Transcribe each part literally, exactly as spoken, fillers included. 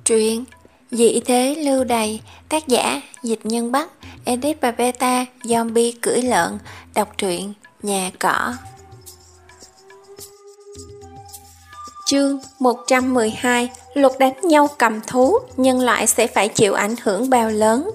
Truyện Dị thế lưu đày, tác giả Dịch Nhân Bắc, edit và beta Zombie cưỡi lợn. Đọc truyện Nhà Cỏ. Chương một trăm mười hai. Luật đánh nhau cầm thú, nhân loại sẽ phải chịu ảnh hưởng bao lớn.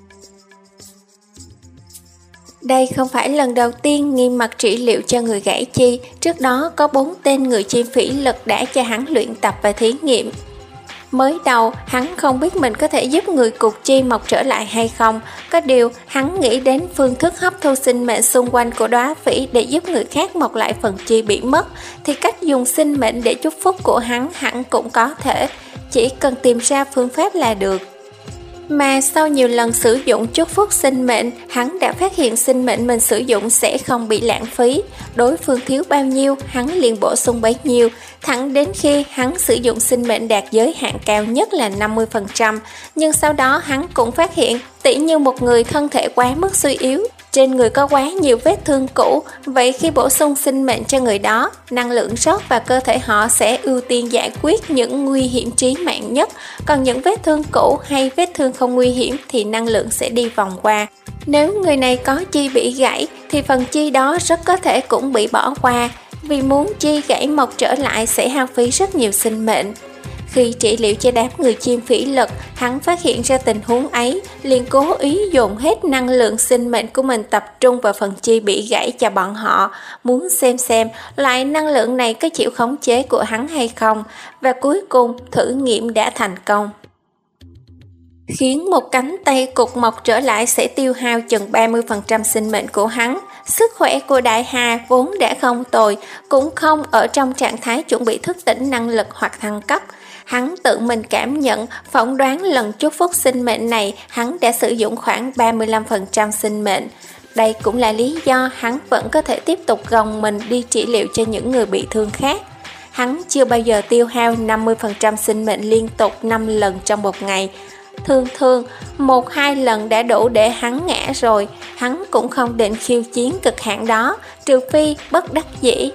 Đây không phải lần đầu tiên Nghiêm Mặt trị liệu cho người gãy chi. Trước đó có bốn tên người chim phỉ lực đã cho hắn luyện tập và thí nghiệm. Mới đầu, hắn không biết mình có thể giúp người cục chi mọc trở lại hay không. Có điều, hắn nghĩ đến phương thức hấp thu sinh mệnh xung quanh của đóa phỉ để giúp người khác mọc lại phần chi bị mất, thì cách dùng sinh mệnh để chúc phúc của hắn hẳn cũng có thể, chỉ cần tìm ra phương pháp là được. Mà sau nhiều lần sử dụng chúc phúc sinh mệnh, hắn đã phát hiện sinh mệnh mình sử dụng sẽ không bị lãng phí. Đối phương thiếu bao nhiêu, hắn liền bổ sung bấy nhiêu, thẳng đến khi hắn sử dụng sinh mệnh đạt giới hạn cao nhất là năm mươi phần trăm. Nhưng sau đó hắn cũng phát hiện, tỉ như một người thân thể quá mức suy yếu, trên người có quá nhiều vết thương cũ, vậy khi bổ sung sinh mệnh cho người đó, năng lượng rót vào cơ thể họ sẽ ưu tiên giải quyết những nguy hiểm chí mạng nhất, còn những vết thương cũ hay vết thương không nguy hiểm thì năng lượng sẽ đi vòng qua. Nếu người này có chi bị gãy thì phần chi đó rất có thể cũng bị bỏ qua, vì muốn chi gãy mọc trở lại sẽ hao phí rất nhiều sinh mệnh. Khi trị liệu cho đám người chim phỉ lực, hắn phát hiện ra tình huống ấy, liền cố ý dồn hết năng lượng sinh mệnh của mình tập trung vào phần chi bị gãy cho bọn họ, muốn xem xem loại năng lượng này có chịu khống chế của hắn hay không, và cuối cùng thử nghiệm đã thành công. Khiến một cánh tay cục mọc trở lại sẽ tiêu hao chừng ba mươi phần trăm sinh mệnh của hắn. Sức khỏe của Đại Hà vốn đã không tồi, cũng không ở trong trạng thái chuẩn bị thức tỉnh năng lực hoặc thăng cấp. Hắn tự mình cảm nhận, phỏng đoán lần chúc phúc sinh mệnh này hắn đã sử dụng khoảng ba mươi lăm phần trăm sinh mệnh. Đây cũng là lý do hắn vẫn có thể tiếp tục gồng mình đi trị liệu cho những người bị thương khác. Hắn chưa bao giờ tiêu hao năm mươi phần trăm sinh mệnh liên tục năm lần trong một ngày. Thường thường, một hai lần đã đủ để hắn ngã rồi, hắn cũng không định khiêu chiến cực hạn đó, trừ phi bất đắc dĩ.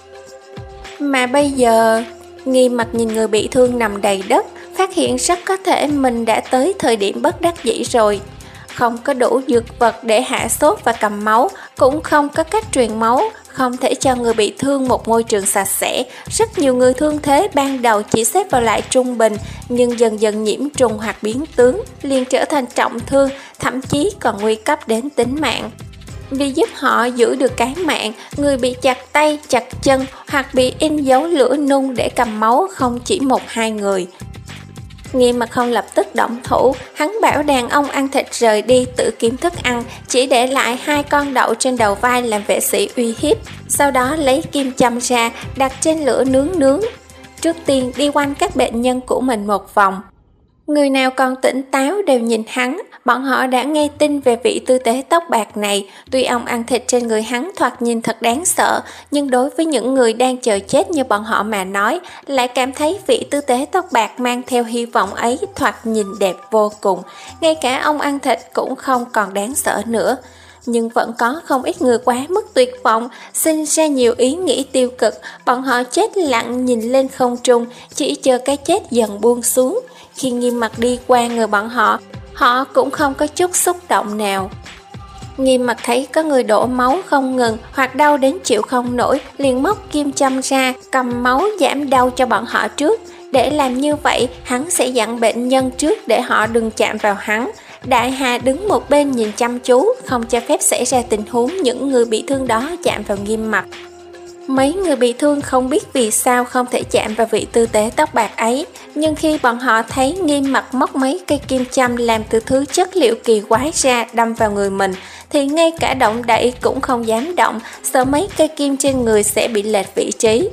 Mà bây giờ, Nghiêm Mặt nhìn người bị thương nằm đầy đất, phát hiện rất có thể mình đã tới thời điểm bất đắc dĩ rồi. Không có đủ dược vật để hạ sốt và cầm máu, cũng không có cách truyền máu, không thể cho người bị thương một môi trường sạch sẽ. Rất nhiều người thương thế ban đầu chỉ xếp vào lại trung bình, nhưng dần dần nhiễm trùng hoặc biến tướng, liền trở thành trọng thương, thậm chí còn nguy cấp đến tính mạng. Vì giúp họ giữ được cái mạng, người bị chặt tay, chặt chân hoặc bị in dấu lửa nung để cầm máu không chỉ một hai người. Nghiêm Mặt không lập tức động thủ, hắn bảo đàn ông ăn thịt rời đi tự kiếm thức ăn, chỉ để lại hai con đậu trên đầu vai làm vệ sĩ uy hiếp. Sau đó lấy kim châm ra, đặt trên lửa nướng nướng. Trước tiên đi quanh các bệnh nhân của mình một vòng. Người nào còn tỉnh táo đều nhìn hắn, bọn họ đã nghe tin về vị tư tế tóc bạc này. Tuy ông ăn thịt trên người hắn thoạt nhìn thật đáng sợ, nhưng đối với những người đang chờ chết như bọn họ mà nói, lại cảm thấy vị tư tế tóc bạc mang theo hy vọng ấy thoạt nhìn đẹp vô cùng. Ngay cả ông ăn thịt cũng không còn đáng sợ nữa. Nhưng vẫn có không ít người quá mức tuyệt vọng, sinh ra nhiều ý nghĩ tiêu cực, bọn họ chết lặng nhìn lên không trung, chỉ chờ cái chết dần buông xuống. Khi Nghiêm Mặt đi qua người bọn họ, họ cũng không có chút xúc động nào. Nghiêm Mặt thấy có người đổ máu không ngừng hoặc đau đến chịu không nổi, liền móc kim châm ra, cầm máu giảm đau cho bọn họ trước. Để làm như vậy, hắn sẽ dặn bệnh nhân trước để họ đừng chạm vào hắn. Đại Hà đứng một bên nhìn chăm chú, không cho phép xảy ra tình huống những người bị thương đó chạm vào Nghiêm Mặt. Mấy người bị thương không biết vì sao không thể chạm vào vị tư tế tóc bạc ấy, nhưng khi bọn họ thấy Nghiêm Mặt móc mấy cây kim châm làm từ thứ chất liệu kỳ quái ra đâm vào người mình, thì ngay cả động đậy cũng không dám động, sợ mấy cây kim trên người sẽ bị lệch vị trí.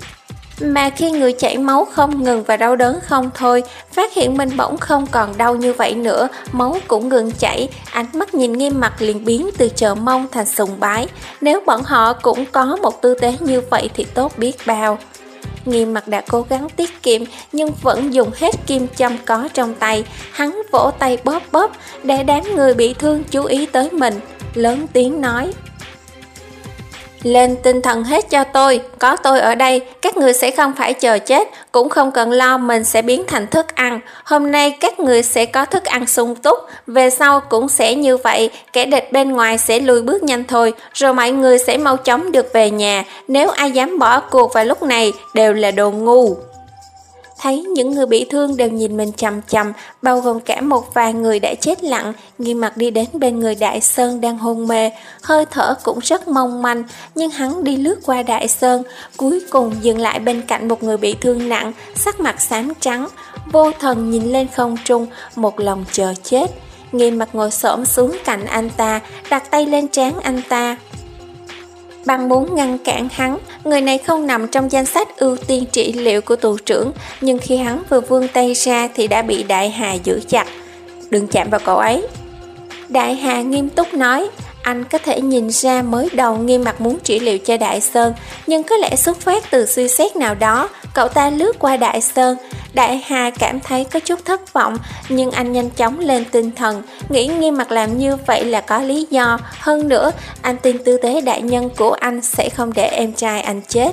Mà khi người chảy máu không ngừng và đau đớn không thôi, phát hiện mình bỗng không còn đau như vậy nữa, máu cũng ngừng chảy, ánh mắt nhìn Nghiêm Mặt liền biến từ chờ mong thành sùng bái. Nếu bọn họ cũng có một tư thế như vậy thì tốt biết bao. Nghiêm Mặt đã cố gắng tiết kiệm nhưng vẫn dùng hết kim châm có trong tay. Hắn vỗ tay bóp bóp để đám người bị thương chú ý tới mình, lớn tiếng nói: Lên tinh thần hết cho tôi, có tôi ở đây, các người sẽ không phải chờ chết, cũng không cần lo mình sẽ biến thành thức ăn. Hôm nay các người sẽ có thức ăn sung túc, về sau cũng sẽ như vậy, kẻ địch bên ngoài sẽ lùi bước nhanh thôi, rồi mọi người sẽ mau chóng được về nhà. Nếu ai dám bỏ cuộc vào lúc này, đều là đồ ngu. Thấy những người bị thương đều nhìn mình chằm chằm, bao gồm cả một vài người đã chết lặng, Nghiêm Mặc đi đến bên người Đại Sơn đang hôn mê, hơi thở cũng rất mong manh, nhưng hắn đi lướt qua Đại Sơn, cuối cùng dừng lại bên cạnh một người bị thương nặng, sắc mặt xám trắng, vô thần nhìn lên không trung, một lòng chờ chết. Nghiêm Mặc ngồi xổm xuống cạnh anh ta, đặt tay lên trán anh ta. Bằng muốn ngăn cản hắn, người này không nằm trong danh sách ưu tiên trị liệu của tù trưởng, nhưng khi hắn vừa vươn tay ra thì đã bị Đại Hà giữ chặt. Đừng chạm vào cậu ấy. Đại Hà nghiêm túc nói, anh có thể nhìn ra mới đầu Nghiêm Mặc muốn trị liệu cho Đại Sơn, nhưng có lẽ xuất phát từ suy xét nào đó, cậu ta lướt qua Đại Sơn. Đại Hà cảm thấy có chút thất vọng, nhưng anh nhanh chóng lên tinh thần, nghĩ Nghiêm Mặc làm như vậy là có lý do. Hơn nữa, anh tin tư tế đại nhân của anh sẽ không để em trai anh chết.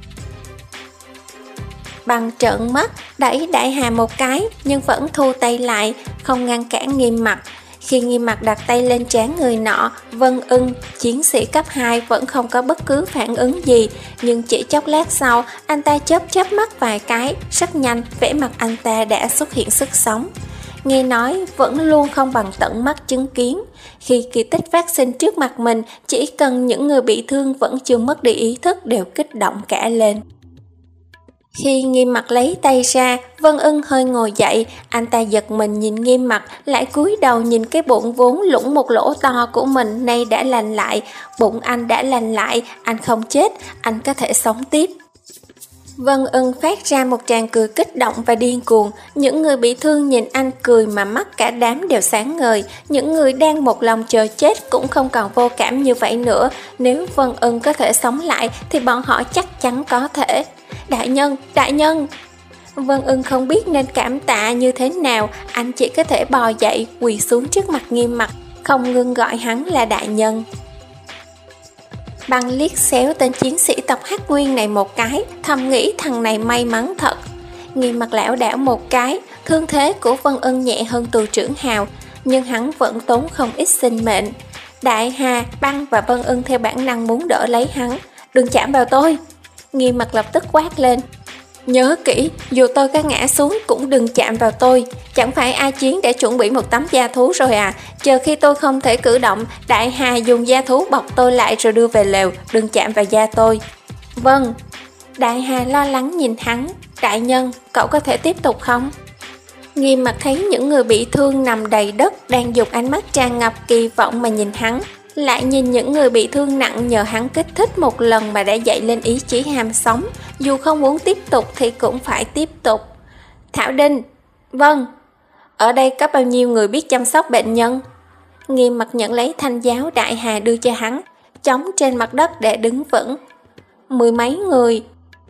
Bằng trợn mắt, đẩy Đại Hà một cái, nhưng vẫn thu tay lại, không ngăn cản Nghiêm Mặc. Khi Nghiêm Mặc đặt tay lên trán người nọ, Vân Ưng, chiến sĩ cấp hai vẫn không có bất cứ phản ứng gì, nhưng chỉ chốc lát sau, anh ta chớp chớp mắt vài cái, rất nhanh, vẻ mặt anh ta đã xuất hiện sức sống. Nghe nói, vẫn luôn không bằng tận mắt chứng kiến. Khi kỳ tích phát sinh trước mặt mình, chỉ cần những người bị thương vẫn chưa mất đi ý thức đều kích động cả lên. Khi Nghiêm Mặc lấy tay ra, Vân Ưng hơi ngồi dậy, anh ta giật mình nhìn Nghiêm Mặc, lại cúi đầu nhìn cái bụng vốn lủng một lỗ to của mình nay đã lành lại. Bụng anh đã lành lại, anh không chết, anh có thể sống tiếp. Vân Ưng phát ra một tràng cười kích động và điên cuồng. Những người bị thương nhìn anh cười mà mắt cả đám đều sáng ngời. Những người đang một lòng chờ chết cũng không còn vô cảm như vậy nữa. Nếu Vân Ưng có thể sống lại thì bọn họ chắc chắn có thể. Đại nhân, đại nhân! Vân Ưng không biết nên cảm tạ như thế nào, anh chỉ có thể bò dậy, quỳ xuống trước mặt Nghiêm Mặc, không ngừng gọi hắn là đại nhân. Băng liếc xéo tên chiến sĩ tộc Hắc Nguyên này một cái, thầm nghĩ thằng này may mắn thật. Nghiêm Mặc lảo đảo một cái, thương thế của Vân Ưng nhẹ hơn tù trưởng Hào, nhưng hắn vẫn tốn không ít sinh mệnh. Đại Hà, Băng và Vân Ưng theo bản năng muốn đỡ lấy hắn. Đừng chạm vào tôi! Nghiêm Mặc lập tức quát lên. Nhớ kỹ, dù tôi có ngã xuống cũng đừng chạm vào tôi. Chẳng phải A Chiến đã chuẩn bị một tấm da thú rồi à? Chờ khi tôi không thể cử động, Đại Hà dùng da thú bọc tôi lại rồi đưa về lều. Đừng chạm vào da tôi. Vâng. Đại Hà lo lắng nhìn hắn. Đại nhân, cậu có thể tiếp tục không? Nghiêm Mặc thấy những người bị thương nằm đầy đất đang dùng ánh mắt tràn ngập kỳ vọng mà nhìn hắn, lại nhìn những người bị thương nặng nhờ hắn kích thích một lần mà đã dậy lên ý chí ham sống, dù không muốn tiếp tục thì cũng phải tiếp tục. Thảo Đinh. Vâng. Ở đây có bao nhiêu người biết chăm sóc bệnh nhân? Nghiêm Mặc nhận lấy thanh giáo Đại Hà đưa cho hắn, chống trên mặt đất để đứng vững. Mười mấy người.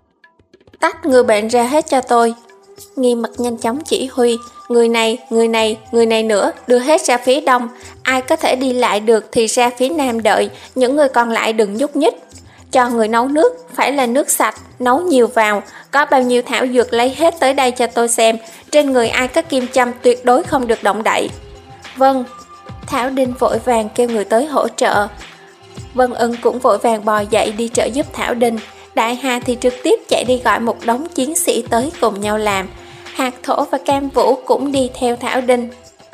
Tách người bệnh ra hết cho tôi. Nghiêm Mặc nhanh chóng chỉ huy. Người này, người này, người này nữa, đưa hết ra phía đông. Ai có thể đi lại được thì ra phía nam đợi, những người còn lại đừng nhúc nhích. Cho người nấu nước, phải là nước sạch, nấu nhiều vào. Có bao nhiêu thảo dược lấy hết tới đây cho tôi xem. Trên người ai có kim châm tuyệt đối không được động đậy. Vâng. Thảo Đinh vội vàng kêu người tới hỗ trợ. Vân Ưng cũng vội vàng bò dậy đi trợ giúp Thảo Đinh. Đại Hà thì trực tiếp chạy đi gọi một đống chiến sĩ tới cùng nhau làm. Hạt Thổ và Cam Vũ cũng đi theo Thảo Đinh.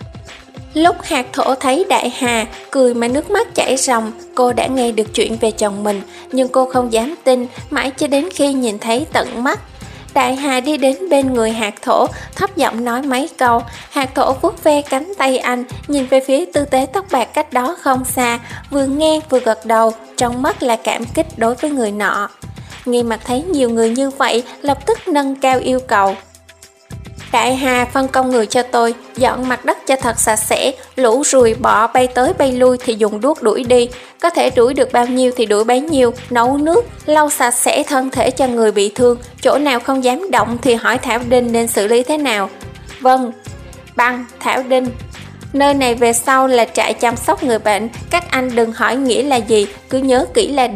Lúc Hạt Thổ thấy Đại Hà, cười mà nước mắt chảy ròng. Cô đã nghe được chuyện về chồng mình, nhưng cô không dám tin, mãi cho đến khi nhìn thấy tận mắt. Đại Hà đi đến bên người Hạt Thổ, thấp giọng nói mấy câu. Hạt Thổ vuốt ve cánh tay anh, nhìn về phía tư tế tóc bạc cách đó không xa, vừa nghe vừa gật đầu, trong mắt là cảm kích đối với người nọ. Nghiêm Mặc thấy nhiều người như vậy, lập tức nâng cao yêu cầu. Đại Hà phân công người cho tôi, dọn mặt đất cho thật sạch sẽ, lũ ruồi bọ bay tới bay lui thì dùng đuốc đuổi đi, có thể đuổi được bao nhiêu thì đuổi bấy nhiêu, nấu nước, lau sạch sẽ thân thể cho người bị thương, chỗ nào không dám động thì hỏi Thảo Đinh nên xử lý thế nào. Vâng. Băng, Thảo Đinh. Nơi này về sau là trại chăm sóc người bệnh, các anh đừng hỏi nghĩa là gì, cứ nhớ kỹ là được.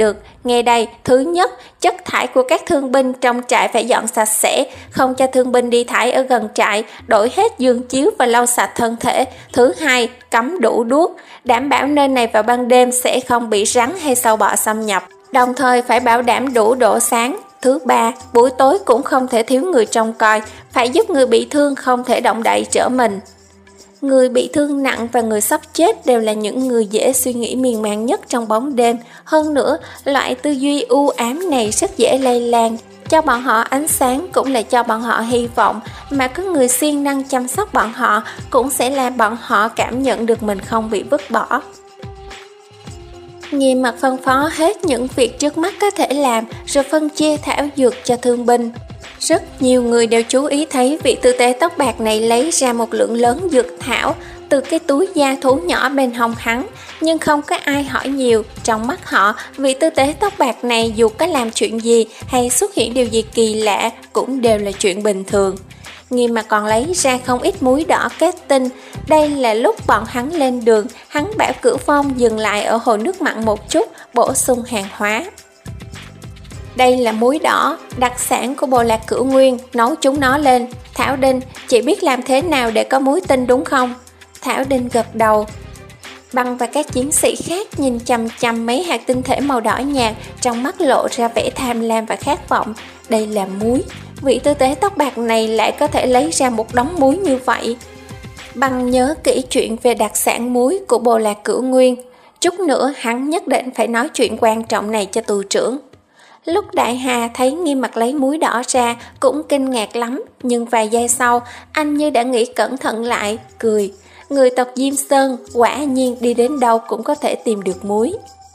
Nghe đây, thứ nhất, chất thải của các thương binh trong trại phải dọn sạch sẽ, không cho thương binh đi thải ở gần trại, đổi hết giường chiếu và lau sạch thân thể. Thứ hai, cấm đủ đuốc, đảm bảo nơi này vào ban đêm sẽ không bị rắn hay sâu bọ xâm nhập, đồng thời phải bảo đảm đủ độ sáng. Thứ ba, buổi tối cũng không thể thiếu người trông coi, phải giúp người bị thương không thể động đậy trở mình. Người bị thương nặng và người sắp chết đều là những người dễ suy nghĩ miên man nhất trong bóng đêm. Hơn nữa, loại tư duy u ám này rất dễ lây lan. Cho bọn họ ánh sáng cũng là cho bọn họ hy vọng, mà có người siêng năng chăm sóc bọn họ cũng sẽ làm bọn họ cảm nhận được mình không bị vứt bỏ. Nghiêm mặt phân phó hết những việc trước mắt có thể làm, rồi phân chia thảo dược cho thương binh. Rất nhiều người đều chú ý thấy vị tư tế tóc bạc này lấy ra một lượng lớn dược thảo từ cái túi da thú nhỏ bên hông hắn, nhưng không có ai hỏi nhiều. Trong mắt họ, vị tư tế tóc bạc này dù có làm chuyện gì hay xuất hiện điều gì kỳ lạ cũng đều là chuyện bình thường. Nghiêm mà còn lấy ra không ít muối đỏ kết tinh. Đây là lúc bọn hắn lên đường, hắn bảo Cửu Phong dừng lại ở hồ nước mặn một chút, bổ sung hàng hóa. Đây là muối đỏ, đặc sản của bộ lạc Cửu Nguyên, nấu chúng nó lên. Thảo Đinh, chị biết làm thế nào để có muối tinh đúng không? Thảo Đinh gật đầu. Băng và các chiến sĩ khác nhìn chằm chằm mấy hạt tinh thể màu đỏ nhạt, trong mắt lộ ra vẻ tham lam và khát vọng. Đây là muối, vị tư tế tóc bạc này lại có thể lấy ra một đống muối như vậy. Băng nhớ kỹ chuyện về đặc sản muối của bộ lạc Cửu Nguyên. Chút nữa hắn nhất định phải nói chuyện quan trọng này cho tù trưởng. Lúc Đại Hà thấy Nghiêm Mặc lấy muối đỏ ra cũng kinh ngạc lắm, nhưng vài giây sau anh như đã nghĩ cẩn thận lại, cười. Người tộc Diêm Sơn quả nhiên đi đến đâu cũng có thể tìm được muối.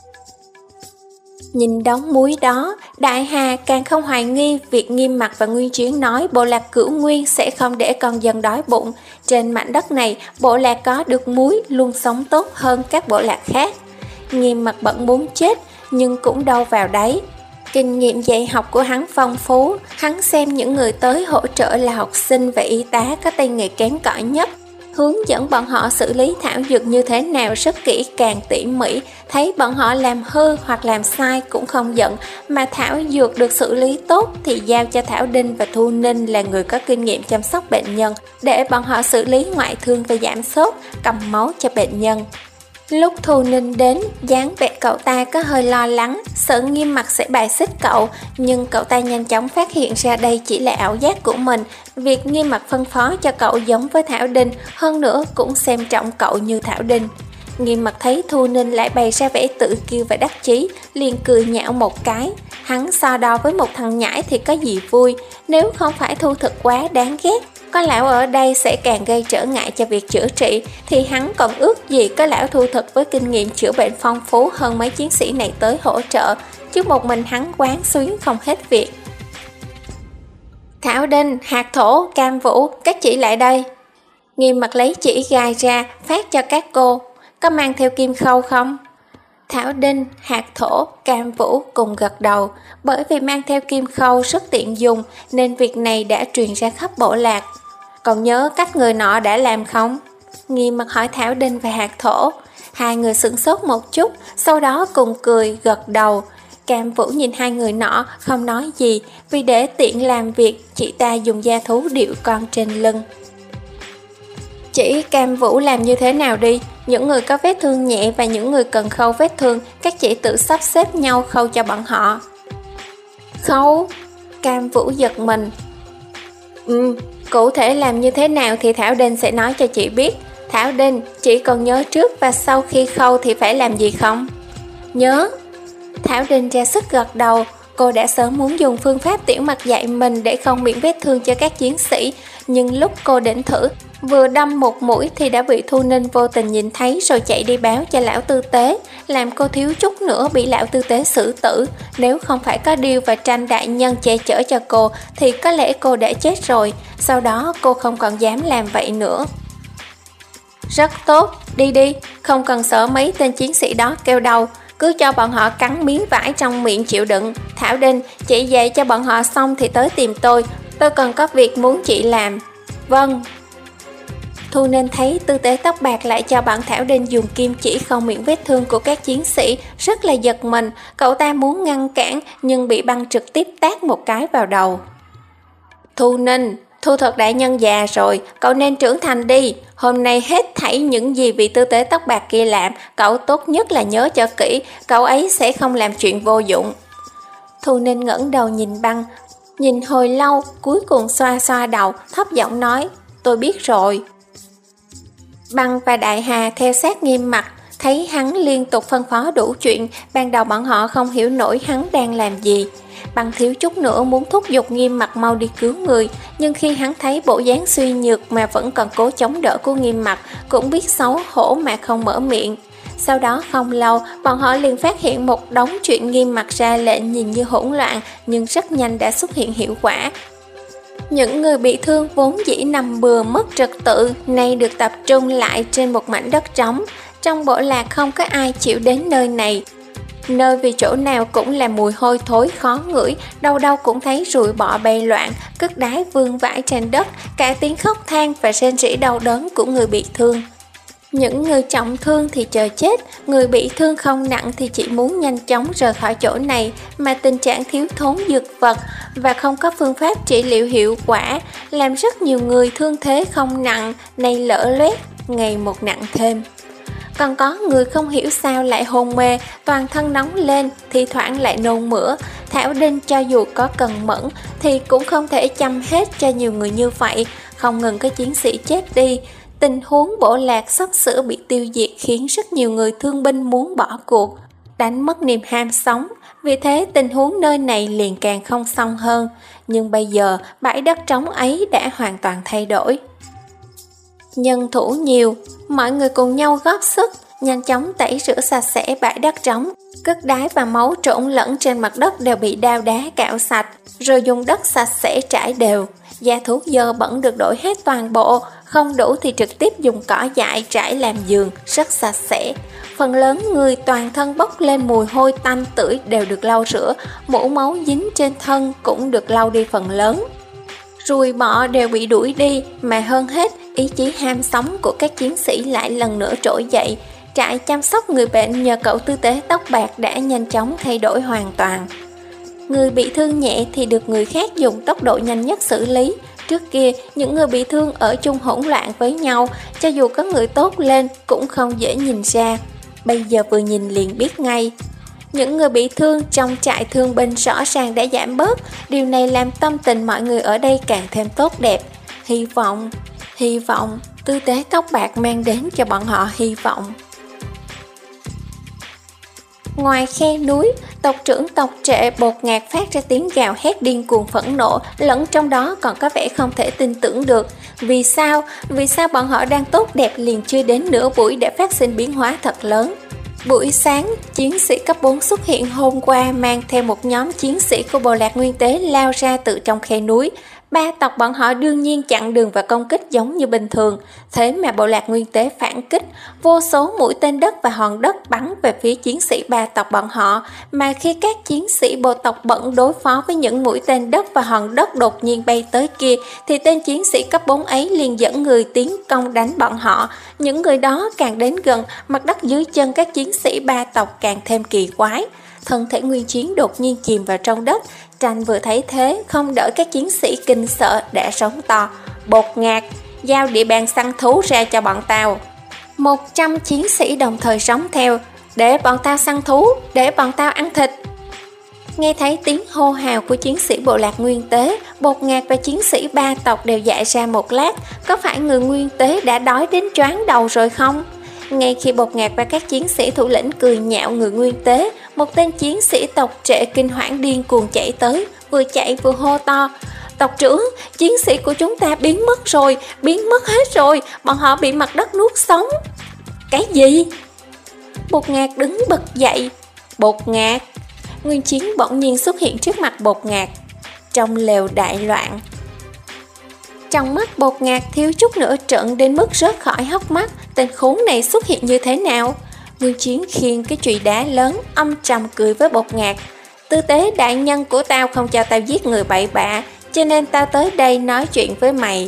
Nhìn đống muối đó, Đại Hà càng không hoài nghi việc Nghiêm Mặc và Nguyên Chiến nói bộ lạc Cửu Nguyên sẽ không để con dân đói bụng. Trên mảnh đất này, bộ lạc có được muối luôn sống tốt hơn các bộ lạc khác. Nghiêm Mặc bận muốn chết, nhưng cũng đâu vào đấy. Kinh nghiệm dạy học của hắn phong phú, hắn xem những người tới hỗ trợ là học sinh và y tá có tay nghề kém cỏi nhất, hướng dẫn bọn họ xử lý thảo dược như thế nào rất kỹ càng tỉ mỉ, thấy bọn họ làm hư hoặc làm sai cũng không giận, mà thảo dược được xử lý tốt thì giao cho Thảo Đinh và Thu Ninh là người có kinh nghiệm chăm sóc bệnh nhân, để bọn họ xử lý ngoại thương và giảm sốt, cầm máu cho bệnh nhân. Lúc Thu Ninh đến, dáng vẻ cậu ta có hơi lo lắng, sợ Nghiêm Mặc sẽ bài xích cậu, nhưng cậu ta nhanh chóng phát hiện ra đây chỉ là ảo giác của mình. Việc Nghiêm Mặc phân phó cho cậu giống với Thảo Đinh, hơn nữa cũng xem trọng cậu như Thảo Đinh. Nghiêm Mặc thấy Thu Ninh lại bày ra vẻ tự kiêu và đắc chí, liền cười nhạo một cái. Hắn so đo với một thằng nhãi thì có gì vui, nếu không phải Thu Thực quá đáng ghét, có lão ở đây sẽ càng gây trở ngại cho việc chữa trị, thì hắn còn ước gì có lão Thu Thực với kinh nghiệm chữa bệnh phong phú hơn mấy chiến sĩ này tới hỗ trợ, chứ một mình hắn quán xuyến không hết việc. Thảo Đinh, Hạt Thổ, Cam Vũ, các chị lại đây. Nghiêm Mặc lấy chỉ gai ra, phát cho các cô. Có mang theo kim khâu không? Thảo Đinh, Hạt Thổ, Cam Vũ cùng gật đầu, bởi vì mang theo kim khâu rất tiện dùng nên việc này đã truyền ra khắp bộ lạc. Còn nhớ cách người nọ đã làm không? Nghiêm Mặc hỏi Thảo Đinh và Hạt Thổ. Hai người sửng sốt một chút, sau đó cùng cười, gật đầu. Cam Vũ nhìn hai người nọ không nói gì, vì để tiện làm việc, chị ta dùng da thú điệu con trên lưng. Chỉ Cam Vũ làm như thế nào đi, những người có vết thương nhẹ và những người cần khâu vết thương, các chị tự sắp xếp nhau khâu cho bọn họ. Khâu? Cam Vũ giật mình. Ừ, cụ thể làm như thế nào thì Thảo Đinh sẽ nói cho chị biết. Thảo Đinh, chị còn nhớ trước và sau khi khâu thì phải làm gì không? Nhớ. Thảo Đinh ra sức gật đầu. Cô đã sớm muốn dùng phương pháp Tiểu Mặc dạy mình để không miễn vết thương cho các chiến sĩ, nhưng lúc cô định thử, vừa đâm một mũi thì đã bị Thu Ninh vô tình nhìn thấy rồi chạy đi báo cho lão tư tế, làm cô thiếu chút nữa bị lão tư tế xử tử. Nếu không phải có Điêu và Tranh đại nhân che chở cho cô thì có lẽ cô đã chết rồi. Sau đó cô không còn dám làm vậy nữa. Rất tốt, đi đi, không cần sợ mấy tên chiến sĩ đó kêu đau, cứ cho bọn họ cắn miếng vải trong miệng chịu đựng. Thảo Đinh, chị dạy cho bọn họ xong thì tới tìm tôi, tôi còn có việc muốn chị làm. Vâng. Thu Ninh thấy tư tế tóc bạc lại cho bọn Thảo Đinh dùng kim chỉ khâu miệng vết thương của các chiến sĩ, rất là giật mình. Cậu ta muốn ngăn cản nhưng bị băng trực tiếp tát một cái vào đầu. Thu Ninh, Thu Thuật đại nhân già rồi, cậu nên trưởng thành đi. Hôm nay hết thảy những gì vị tư tế tóc bạc kia làm, cậu tốt nhất là nhớ cho kỹ, cậu ấy sẽ không làm chuyện vô dụng. Thu Ninh ngẩng đầu nhìn băng, nhìn hồi lâu, cuối cùng xoa xoa đầu, thấp giọng nói, tôi biết rồi. Băng và Đại Hà theo sát Nghiêm Mặc, thấy hắn liên tục phân phó đủ chuyện, ban đầu bọn họ không hiểu nổi hắn đang làm gì. Băng thiếu chút nữa muốn thúc giục Nghiêm Mặc mau đi cứu người, nhưng khi hắn thấy bộ dáng suy nhược mà vẫn còn cố chống đỡ của Nghiêm Mặc, cũng biết xấu hổ mà không mở miệng. Sau đó không lâu, bọn họ liền phát hiện một đống chuyện Nghiêm Mặc ra lệnh nhìn như hỗn loạn, nhưng rất nhanh đã xuất hiện hiệu quả. Những người bị thương vốn dĩ nằm bừa mất trật tự, nay được tập trung lại trên một mảnh đất trống. Trong bộ lạc không có ai chịu đến nơi này. Nơi vì chỗ nào cũng là mùi hôi thối khó ngửi, đâu đâu cũng thấy ruồi bọ bay loạn, cất đái vương vãi trên đất, cả tiếng khóc than và rên rỉ đau đớn của người bị thương. Những người trọng thương thì chờ chết, người bị thương không nặng thì chỉ muốn nhanh chóng rời khỏi chỗ này, mà tình trạng thiếu thốn dược vật và không có phương pháp trị liệu hiệu quả, làm rất nhiều người thương thế không nặng, nay lỡ loét, ngày một nặng thêm. Còn có người không hiểu sao lại hôn mê, toàn thân nóng lên, thi thoảng lại nôn mửa. Thảo Đinh cho dù có cần mẫn thì cũng không thể chăm hết cho nhiều người như vậy, không ngừng có chiến sĩ chết đi. Tình huống bộ lạc sắp sửa bị tiêu diệt khiến rất nhiều người thương binh muốn bỏ cuộc, đánh mất niềm ham sống. Vì thế tình huống nơi này liền càng không xong hơn. Nhưng bây giờ bãi đất trống ấy đã hoàn toàn thay đổi. Nhân thủ nhiều, mọi người cùng nhau góp sức, nhanh chóng tẩy rửa sạch sẽ bãi đất trống. Cất đái và máu trộn lẫn trên mặt đất đều bị đao đá cạo sạch, rồi dùng đất sạch sẽ trải đều. Da thú dơ bẩn được đổi hết toàn bộ, không đủ thì trực tiếp dùng cỏ dại trải làm giường, rất sạch sẽ. Phần lớn người toàn thân bốc lên mùi hôi tanh tưởi đều được lau rửa, mũ máu dính trên thân cũng được lau đi phần lớn. Ruồi bọ đều bị đuổi đi, mà hơn hết, ý chí ham sống của các chiến sĩ lại lần nữa trỗi dậy. Trại chăm sóc người bệnh nhờ cậu tư tế tóc bạc đã nhanh chóng thay đổi hoàn toàn. Người bị thương nhẹ thì được người khác dùng tốc độ nhanh nhất xử lý. Trước kia, những người bị thương ở chung hỗn loạn với nhau, cho dù có người tốt lên cũng không dễ nhìn ra. Bây giờ vừa nhìn liền biết ngay. Những người bị thương trong trại thương binh rõ ràng đã giảm bớt, điều này làm tâm tình mọi người ở đây càng thêm tốt đẹp. Hy vọng, hy vọng, tư tế tóc bạc mang đến cho bọn họ hy vọng. Ngoài khe núi, tộc trưởng tộc Trệ Bột Ngạc phát ra tiếng gào hét điên cuồng phẫn nộ, lẫn trong đó còn có vẻ không thể tin tưởng được. Vì sao? Vì sao bọn họ đang tốt đẹp liền chưa đến nửa buổi đã phát sinh biến hóa thật lớn? Buổi sáng, chiến sĩ cấp bốn xuất hiện hôm qua mang theo một nhóm chiến sĩ của bộ lạc Nguyên Tế lao ra từ trong khe núi. Ba tộc bọn họ đương nhiên chặn đường và công kích giống như bình thường, thế mà bộ lạc Nguyên Tế phản kích, vô số mũi tên đất và hòn đất bắn về phía chiến sĩ ba tộc bọn họ, mà khi các chiến sĩ bộ tộc bận đối phó với những mũi tên đất và hòn đất đột nhiên bay tới kia, thì tên chiến sĩ cấp bốn ấy liền dẫn người tiến công đánh bọn họ. Những người đó càng đến gần, mặt đất dưới chân các chiến sĩ ba tộc càng thêm kỳ quái. Thân thể Nguyên Chiến đột nhiên chìm vào trong đất. Tranh vừa thấy thế, không đợi các chiến sĩ kinh sợ đã sống to: Bột Ngạc, giao địa bàn săn thú ra cho bọn tao. Một trăm chiến sĩ đồng thời sống theo: để bọn tao săn thú, để bọn tao ăn thịt. Nghe thấy tiếng hô hào của chiến sĩ bộ lạc Nguyên Tế, Bột Ngạc và chiến sĩ ba tộc đều dại ra một lát. Có phải người Nguyên Tế đã đói đến choáng đầu rồi không? Ngay khi Bột Ngạc và các chiến sĩ thủ lĩnh cười nhạo người Nguyên Tế, một tên chiến sĩ tộc Trệ kinh hoảng điên cuồng chạy tới, vừa chạy vừa hô to: Tộc trưởng, chiến sĩ của chúng ta biến mất rồi, biến mất hết rồi, bọn họ bị mặt đất nuốt sống. Cái gì? Bột Ngạc đứng bật dậy. Bột Ngạc? Nguyên Chiến bỗng nhiên xuất hiện trước mặt Bột Ngạc. Trong lều đại loạn. Trong mắt Bột Ngạc thiếu chút nữa trợn đến mức rớt khỏi hốc mắt. Tên khốn này xuất hiện như thế nào? Nguyên Chiến khiêng cái chùy đá lớn, âm trầm cười với Bột Ngạc. Tư tế đại nhân của tao không cho tao giết người bậy bạ, cho nên tao tới đây nói chuyện với mày.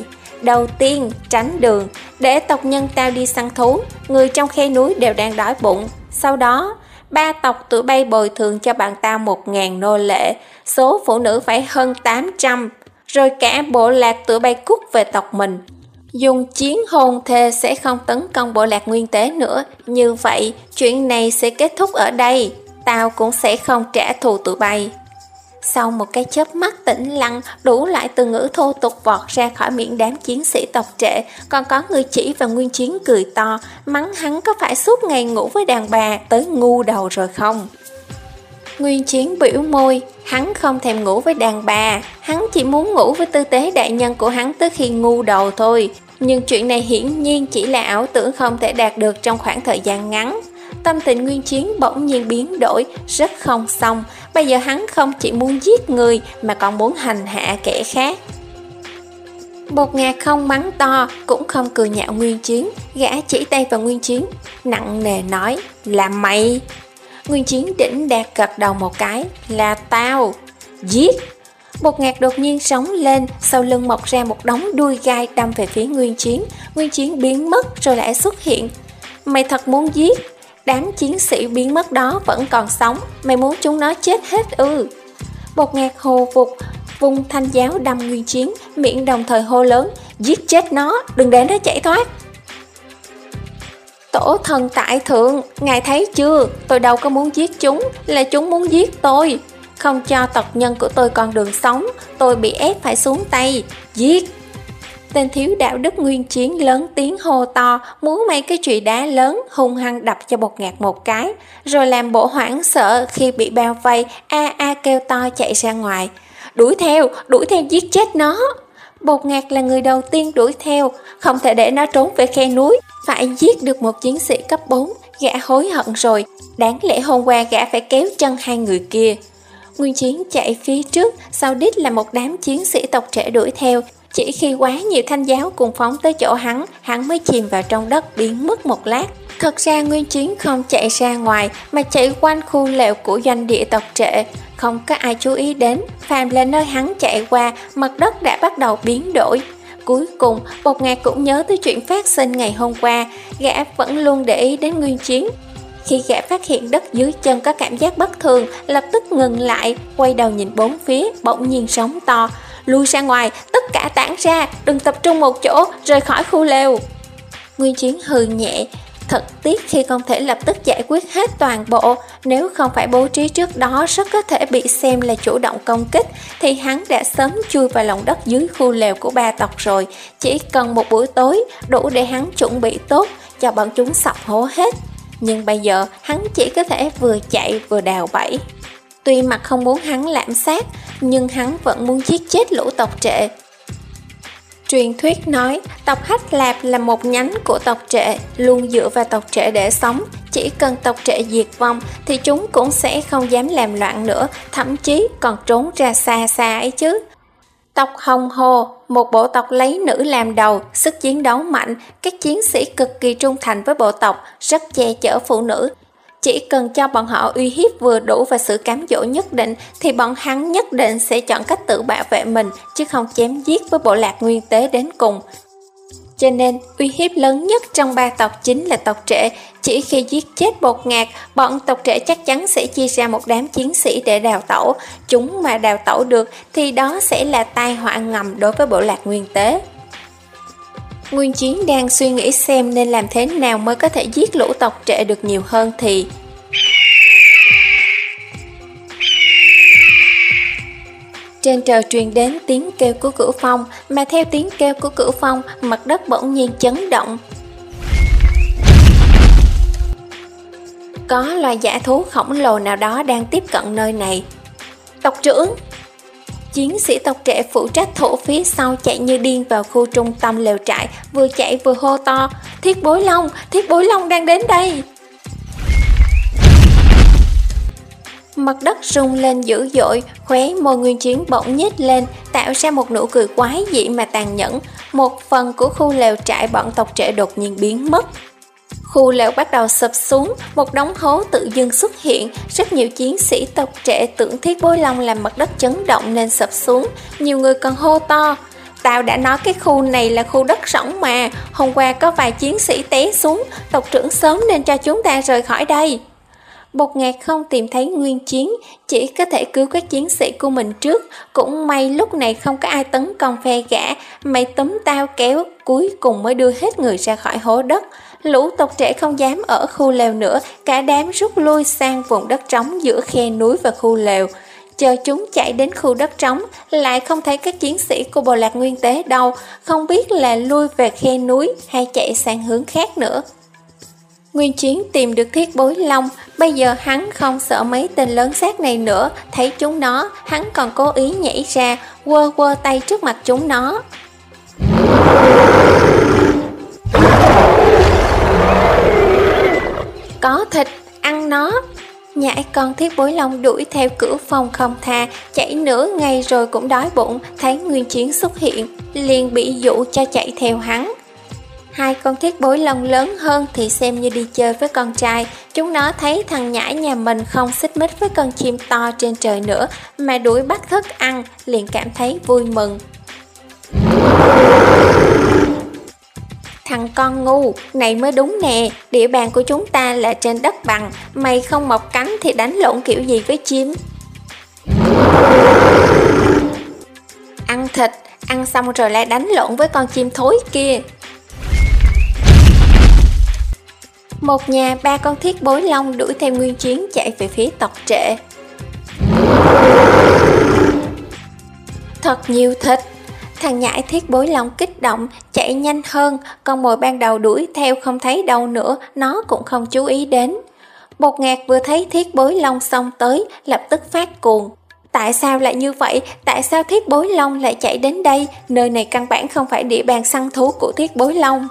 Đầu tiên, tránh đường, để tộc nhân tao đi săn thú, người trong khe núi đều đang đói bụng. Sau đó, ba tộc tụi bay bồi thường cho bạn tao một ngàn nô lệ, số phụ nữ phải hơn tám trăm, rồi cả bộ lạc tụi bay cút về tộc mình. Dùng chiến hôn thề sẽ không tấn công bộ lạc nguyên tế nữa, như vậy chuyện này sẽ kết thúc ở đây, tao cũng sẽ không trả thù tụi bay. Sau một cái chớp mắt tĩnh lặng, đủ loại từ ngữ thô tục vọt ra khỏi miệng đám chiến sĩ tộc Trệ, còn có người chỉ và Nguyên Chiến cười to, mắng hắn có phải suốt ngày ngủ với đàn bà tới ngu đầu rồi không. Nguyên Chiến biểu môi, hắn không thèm ngủ với đàn bà, hắn chỉ muốn ngủ với tư tế đại nhân của hắn tới khi ngu đầu thôi. Nhưng chuyện này hiển nhiên chỉ là ảo tưởng không thể đạt được trong khoảng thời gian ngắn. Tâm tình Nguyên Chiến bỗng nhiên biến đổi, rất không xong. Bây giờ hắn không chỉ muốn giết người mà còn muốn hành hạ kẻ khác. Bột Ngạc không mắng to, cũng không cười nhạo Nguyên Chiến. Gã chỉ tay vào Nguyên Chiến, nặng nề nói, là mày. Nguyên Chiến đỉnh đạt gật đầu một cái, là tao. Giết. Bột Ngạc đột nhiên sống lên, sau lưng mọc ra một đống đuôi gai đâm về phía Nguyên Chiến. Nguyên Chiến biến mất rồi lại xuất hiện. Mày thật muốn giết? Đám chiến sĩ biến mất đó vẫn còn sống, mày muốn chúng nó chết hết ư? Bột Ngạc hồ vụt, vung thanh giáo đâm Nguyên Chiến, miệng đồng thời hô lớn, giết chết nó, đừng để nó chạy thoát. Tổ thần tại thượng, ngài thấy chưa, tôi đâu có muốn giết chúng, là chúng muốn giết tôi. Không cho tộc nhân của tôi còn đường sống, tôi bị ép phải xuống tay, giết. Tên thiếu đạo đức Nguyên Chiến lớn tiếng hô to, muốn mấy cái chùy đá lớn hung hăng đập cho Bột Ngạc một cái, rồi làm bộ hoảng sợ khi bị bao vây, a a kêu to chạy ra ngoài. Đuổi theo, đuổi theo giết chết nó. Bột Ngạc là người đầu tiên đuổi theo, không thể để nó trốn về khe núi, phải giết được một chiến sĩ cấp bốn, gã hối hận rồi, đáng lẽ hôm qua gã phải kéo chân hai người kia. Nguyên Chiến chạy phía trước, sau đít là một đám chiến sĩ tộc Trệ đuổi theo. Chỉ khi quá nhiều thanh giáo cùng phóng tới chỗ hắn, hắn mới chìm vào trong đất biến mất một lát. Thật ra Nguyên Chiến không chạy ra ngoài mà chạy quanh khu lều của doanh địa tộc Trệ. Không có ai chú ý đến, phàm là nơi hắn chạy qua, mặt đất đã bắt đầu biến đổi. Cuối cùng, Bột Ngạc cũng nhớ tới chuyện phát sinh ngày hôm qua, gã vẫn luôn để ý đến Nguyên Chiến. Khi gã phát hiện đất dưới chân có cảm giác bất thường, lập tức ngừng lại, quay đầu nhìn bốn phía, bỗng nhiên sóng to. Lui ra ngoài, tất cả tản ra, đừng tập trung một chỗ, rời khỏi khu lều. Nguyên Chiến hừ nhẹ, thật tiếc khi không thể lập tức giải quyết hết toàn bộ. Nếu không phải bố trí trước đó rất có thể bị xem là chủ động công kích, thì hắn đã sớm chui vào lòng đất dưới khu lều của ba tộc rồi. Chỉ cần một buổi tối, đủ để hắn chuẩn bị tốt, cho bọn chúng sập hố hết. Nhưng bây giờ, hắn chỉ có thể vừa chạy vừa đào bẫy. Tuy mặt không muốn hắn lạm sát, nhưng hắn vẫn muốn giết chết lũ tộc Trệ. Truyền thuyết nói, tộc Hách Lạp là một nhánh của tộc Trệ, luôn dựa vào tộc Trệ để sống. Chỉ cần tộc Trệ diệt vong, thì chúng cũng sẽ không dám làm loạn nữa, thậm chí còn trốn ra xa xa ấy chứ. Tộc Hồng Hồ, một bộ tộc lấy nữ làm đầu, sức chiến đấu mạnh, các chiến sĩ cực kỳ trung thành với bộ tộc, rất che chở phụ nữ. Chỉ cần cho bọn họ uy hiếp vừa đủ và sự cám dỗ nhất định, thì bọn hắn nhất định sẽ chọn cách tự bảo vệ mình, chứ không chém giết với bộ lạc nguyên tế đến cùng. Cho nên, uy hiếp lớn nhất trong ba tộc chính là tộc Trệ. Chỉ khi giết chết Bột Ngạc, bọn tộc Trệ chắc chắn sẽ chia ra một đám chiến sĩ để đào tẩu. Chúng mà đào tẩu được, thì đó sẽ là tai họa ngầm đối với bộ lạc nguyên tế. Nguyên Chiến đang suy nghĩ xem nên làm thế nào mới có thể giết lũ tộc Trệ được nhiều hơn thì... Trên trời truyền đến tiếng kêu của Cửu Phong, mà theo tiếng kêu của Cửu Phong, mặt đất bỗng nhiên chấn động. Có loài dã thú khổng lồ nào đó đang tiếp cận nơi này. Tộc trưởng! Chiến sĩ tộc Trệ phụ trách thủ phía sau chạy như điên vào khu trung tâm lều trại, vừa chạy vừa hô to, Thiết Bối Long, Thiết Bối Long đang đến đây. Mặt đất rung lên dữ dội, khóe môi Nguyên Chiến bỗng nhếch lên, tạo ra một nụ cười quái dị mà tàn nhẫn. Một phần của khu lều trại bọn tộc Trệ đột nhiên biến mất. Khu lều bắt đầu sụp xuống, một đống hố tự dưng xuất hiện. Rất nhiều chiến sĩ tộc Trệ tưởng Thiết Bối Long làm mặt đất chấn động nên sụp xuống. Nhiều người còn hô to, Tao đã nói cái khu này là khu đất rỗng mà. Hôm qua có vài chiến sĩ té xuống, tộc trưởng sớm nên cho chúng ta rời khỏi đây. Bột ngạt không tìm thấy Nguyên Chiến, chỉ có thể cứu các chiến sĩ của mình trước. Cũng may lúc này không có ai tấn công phe gã, mày túm tao kéo, cuối cùng mới đưa hết người ra khỏi hố đất. Lũ tộc trẻ không dám ở khu lều nữa, cả đám rút lui sang vùng đất trống giữa khe núi và khu lều. Chờ chúng chạy đến khu đất trống, lại không thấy các chiến sĩ của bộ lạc Nguyên Tế đâu, không biết là lui về khe núi hay chạy sang hướng khác nữa. Nguyên Chiến tìm được Thiết Bối Long, bây giờ hắn không sợ mấy tên lớn xác này nữa, thấy chúng nó, hắn còn cố ý nhảy ra, quơ quơ tay trước mặt chúng nó. Có thịt, ăn nó. Nhãi con Thiết Bối Long đuổi theo Cửu Phong không tha, chạy nửa ngày rồi cũng đói bụng, thấy Nguyên Chiến xuất hiện, liền bị dụ cho chạy theo hắn. Hai con Thiết Bối Long lớn hơn thì xem như đi chơi với con trai, chúng nó thấy thằng nhãi nhà mình không xích mích với con chim to trên trời nữa mà đuổi bắt thức ăn, liền cảm thấy vui mừng. Thằng con ngu, này mới đúng nè, địa bàn của chúng ta là trên đất bằng, mày không mọc cánh thì đánh lộn kiểu gì với chim? Ăn thịt, ăn xong rồi lại đánh lộn với con chim thối kia. Một nhà ba con Thiết Bối Long đuổi theo Nguyên Chiến chạy về phía tộc trệ. Thật nhiều thịt. Thằng nhãi Thiết Bối Long kích động, chạy nhanh hơn, con mồi ban đầu đuổi theo không thấy đâu nữa, nó cũng không chú ý đến. Bột ngạt vừa thấy Thiết Bối Long xông tới, lập tức phát cuồng. Tại sao lại như vậy? Tại sao Thiết Bối Long lại chạy đến đây? Nơi này căn bản không phải địa bàn săn thú của Thiết Bối Long.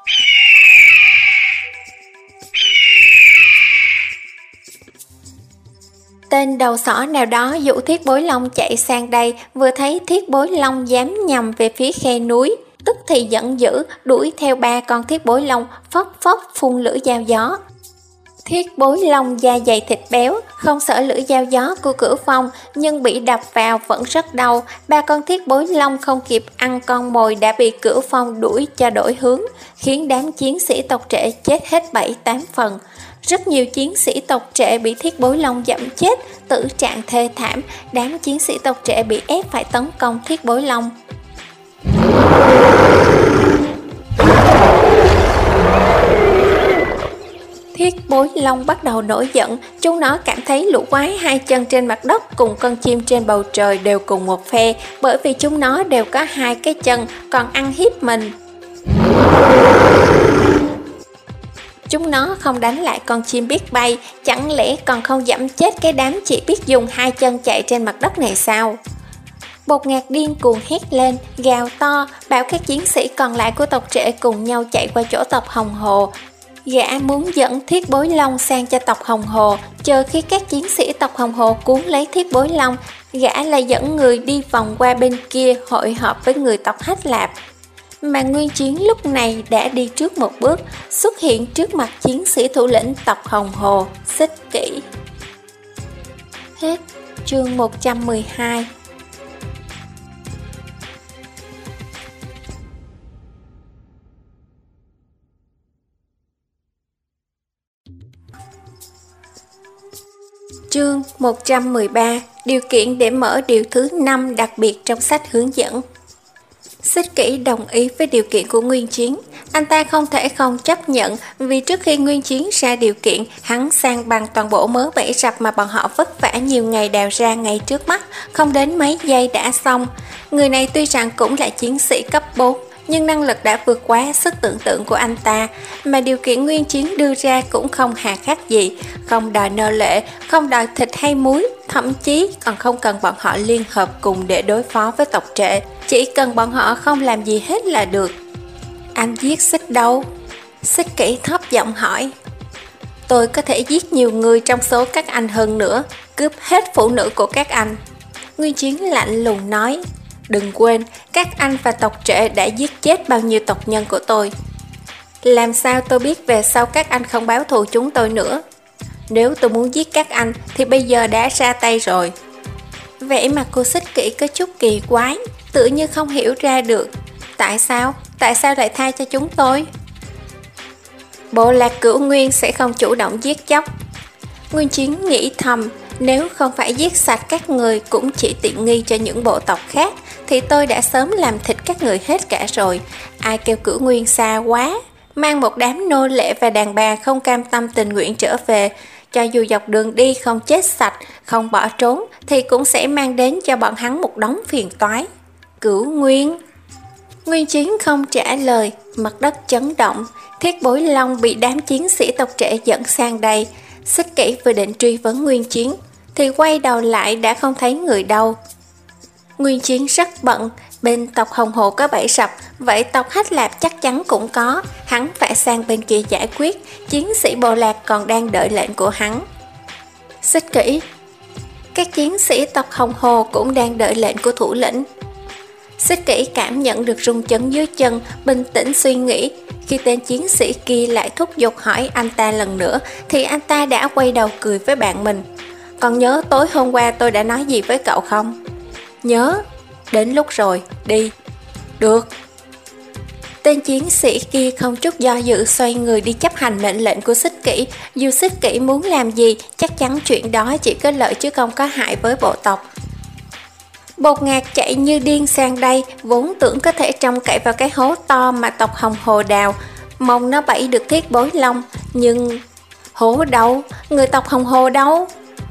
Tên đầu sỏ nào đó dụ Thiết Bối Long chạy sang đây, vừa thấy Thiết Bối Long dám nhằm về phía khe núi, tức thì giận dữ, đuổi theo ba con Thiết Bối Long, phốc phốc phun lưỡi dao gió. Thiết Bối Long da dày thịt béo, không sợ lưỡi dao gió của Cửu Phong, nhưng bị đập vào vẫn rất đau. Ba con Thiết Bối Long không kịp ăn con mồi đã bị Cửu Phong đuổi cho đổi hướng, khiến đám chiến sĩ tộc trệ chết hết bảy tám phần. Rất nhiều chiến sĩ tộc trệ bị Thiết Bối Long dẫm chết, tử trạng thê thảm, đám chiến sĩ tộc trệ bị ép phải tấn công Thiết Bối Long. Thiết Bối Long bắt đầu nổi giận, chúng nó cảm thấy lũ quái hai chân trên mặt đất cùng con chim trên bầu trời đều cùng một phe, bởi vì chúng nó đều có hai cái chân, còn ăn hiếp mình. Chúng nó không đánh lại con chim biết bay, chẳng lẽ còn không dẫm chết cái đám chỉ biết dùng hai chân chạy trên mặt đất này sao? Bột ngạt điên cuồng hét lên, gào to, bảo các chiến sĩ còn lại của tộc trệ cùng nhau chạy qua chỗ tộc Hồng Hồ. Gã muốn dẫn Thiết Bối Long sang cho tộc Hồng Hồ, chờ khi các chiến sĩ tộc Hồng Hồ cuốn lấy Thiết Bối Long, gã lại dẫn người đi vòng qua bên kia hội họp với người tộc Hách Lạp. Mà Nguyên Chiến lúc này đã đi trước một bước, xuất hiện trước mặt chiến sĩ thủ lĩnh tộc Hồng Hồ, Xích Kỷ. Hết chương một trăm mười hai. Chương một trăm mười ba. Điều kiện để mở điều thứ năm đặc biệt trong sách hướng dẫn. Xích Kỷ đồng ý với điều kiện của Nguyên Chiến. Anh ta không thể không chấp nhận, vì trước khi Nguyên Chiến ra điều kiện, hắn sang bằng toàn bộ mớ bẫy rập mà bọn họ vất vả nhiều ngày đào ra ngay trước mắt, không đến mấy giây đã xong. Người này tuy rằng cũng là chiến sĩ cấp bốn, nhưng năng lực đã vượt quá sức tưởng tượng của anh ta, mà điều kiện Nguyên Chiến đưa ra cũng không hà khắc gì, không đòi nô lệ, không đòi thịt hay muối, thậm chí còn không cần bọn họ liên hợp cùng để đối phó với tộc trệ, chỉ cần bọn họ không làm gì hết là được. Anh giết Xích đâu? Xích Kỷ thấp giọng hỏi. Tôi có thể giết nhiều người trong số các anh hơn nữa, cướp hết phụ nữ của các anh. Nguyên Chiến lạnh lùng nói. Đừng quên, các anh và tộc trệ đã giết chết bao nhiêu tộc nhân của tôi. Làm sao tôi biết về sau các anh không báo thù chúng tôi nữa? Nếu tôi muốn giết các anh thì bây giờ đã ra tay rồi. Vẻ mặt cô Xích Kỷ có chút kỳ quái. tựa như không hiểu ra được. Tại sao? Tại sao lại tha cho chúng tôi? Bộ lạc Cửu Nguyên sẽ không chủ động giết chóc. Nguyên Chiến nghĩ thầm, nếu không phải giết sạch các người cũng chỉ tiện nghi cho những bộ tộc khác, thì tôi đã sớm làm thịt các người hết cả rồi. Ai kêu Cửu Nguyên xa quá, mang một đám nô lệ và đàn bà không cam tâm tình nguyện trở về, cho dù dọc đường đi không chết sạch, không bỏ trốn, thì cũng sẽ mang đến cho bọn hắn một đống phiền toái. Cửu Nguyên. Nguyên Chiến không trả lời, mặt đất chấn động. Thiết Bối Long bị đám chiến sĩ tộc Trệ dẫn sang đây. Xích Kỷ vừa định truy vấn Nguyên Chiến thì quay đầu lại đã không thấy người đâu. Nguyên Chiến rất bận, bên tộc Hồng Hồ có bẫy sập, vậy tộc Hách Lạp chắc chắn cũng có. Hắn phải sang bên kia giải quyết, chiến sĩ bộ lạc còn đang đợi lệnh của hắn. Xích Kỷ. Các chiến sĩ tộc Hồng Hồ cũng đang đợi lệnh của thủ lĩnh. Xích Kỷ cảm nhận được rung chấn dưới chân, bình tĩnh suy nghĩ. Khi tên chiến sĩ kia lại thúc giục hỏi anh ta lần nữa, thì anh ta đã quay đầu cười với bạn mình. Còn nhớ tối hôm qua tôi đã nói gì với cậu không? Nhớ. Đến lúc rồi, đi. Được. Tên chiến sĩ kia không chút do dự xoay người đi chấp hành mệnh lệnh của Xích Kỷ. Dù Xích Kỷ muốn làm gì, chắc chắn chuyện đó chỉ có lợi chứ không có hại với bộ tộc. Bột Ngạc chạy như điên sang đây, vốn tưởng có thể trông cậy vào cái hố to mà tộc Hồng Hồ đào, mong nó bẫy được Thiết Bối Long. Nhưng hố đâu? Người tộc Hồng Hồ đâu?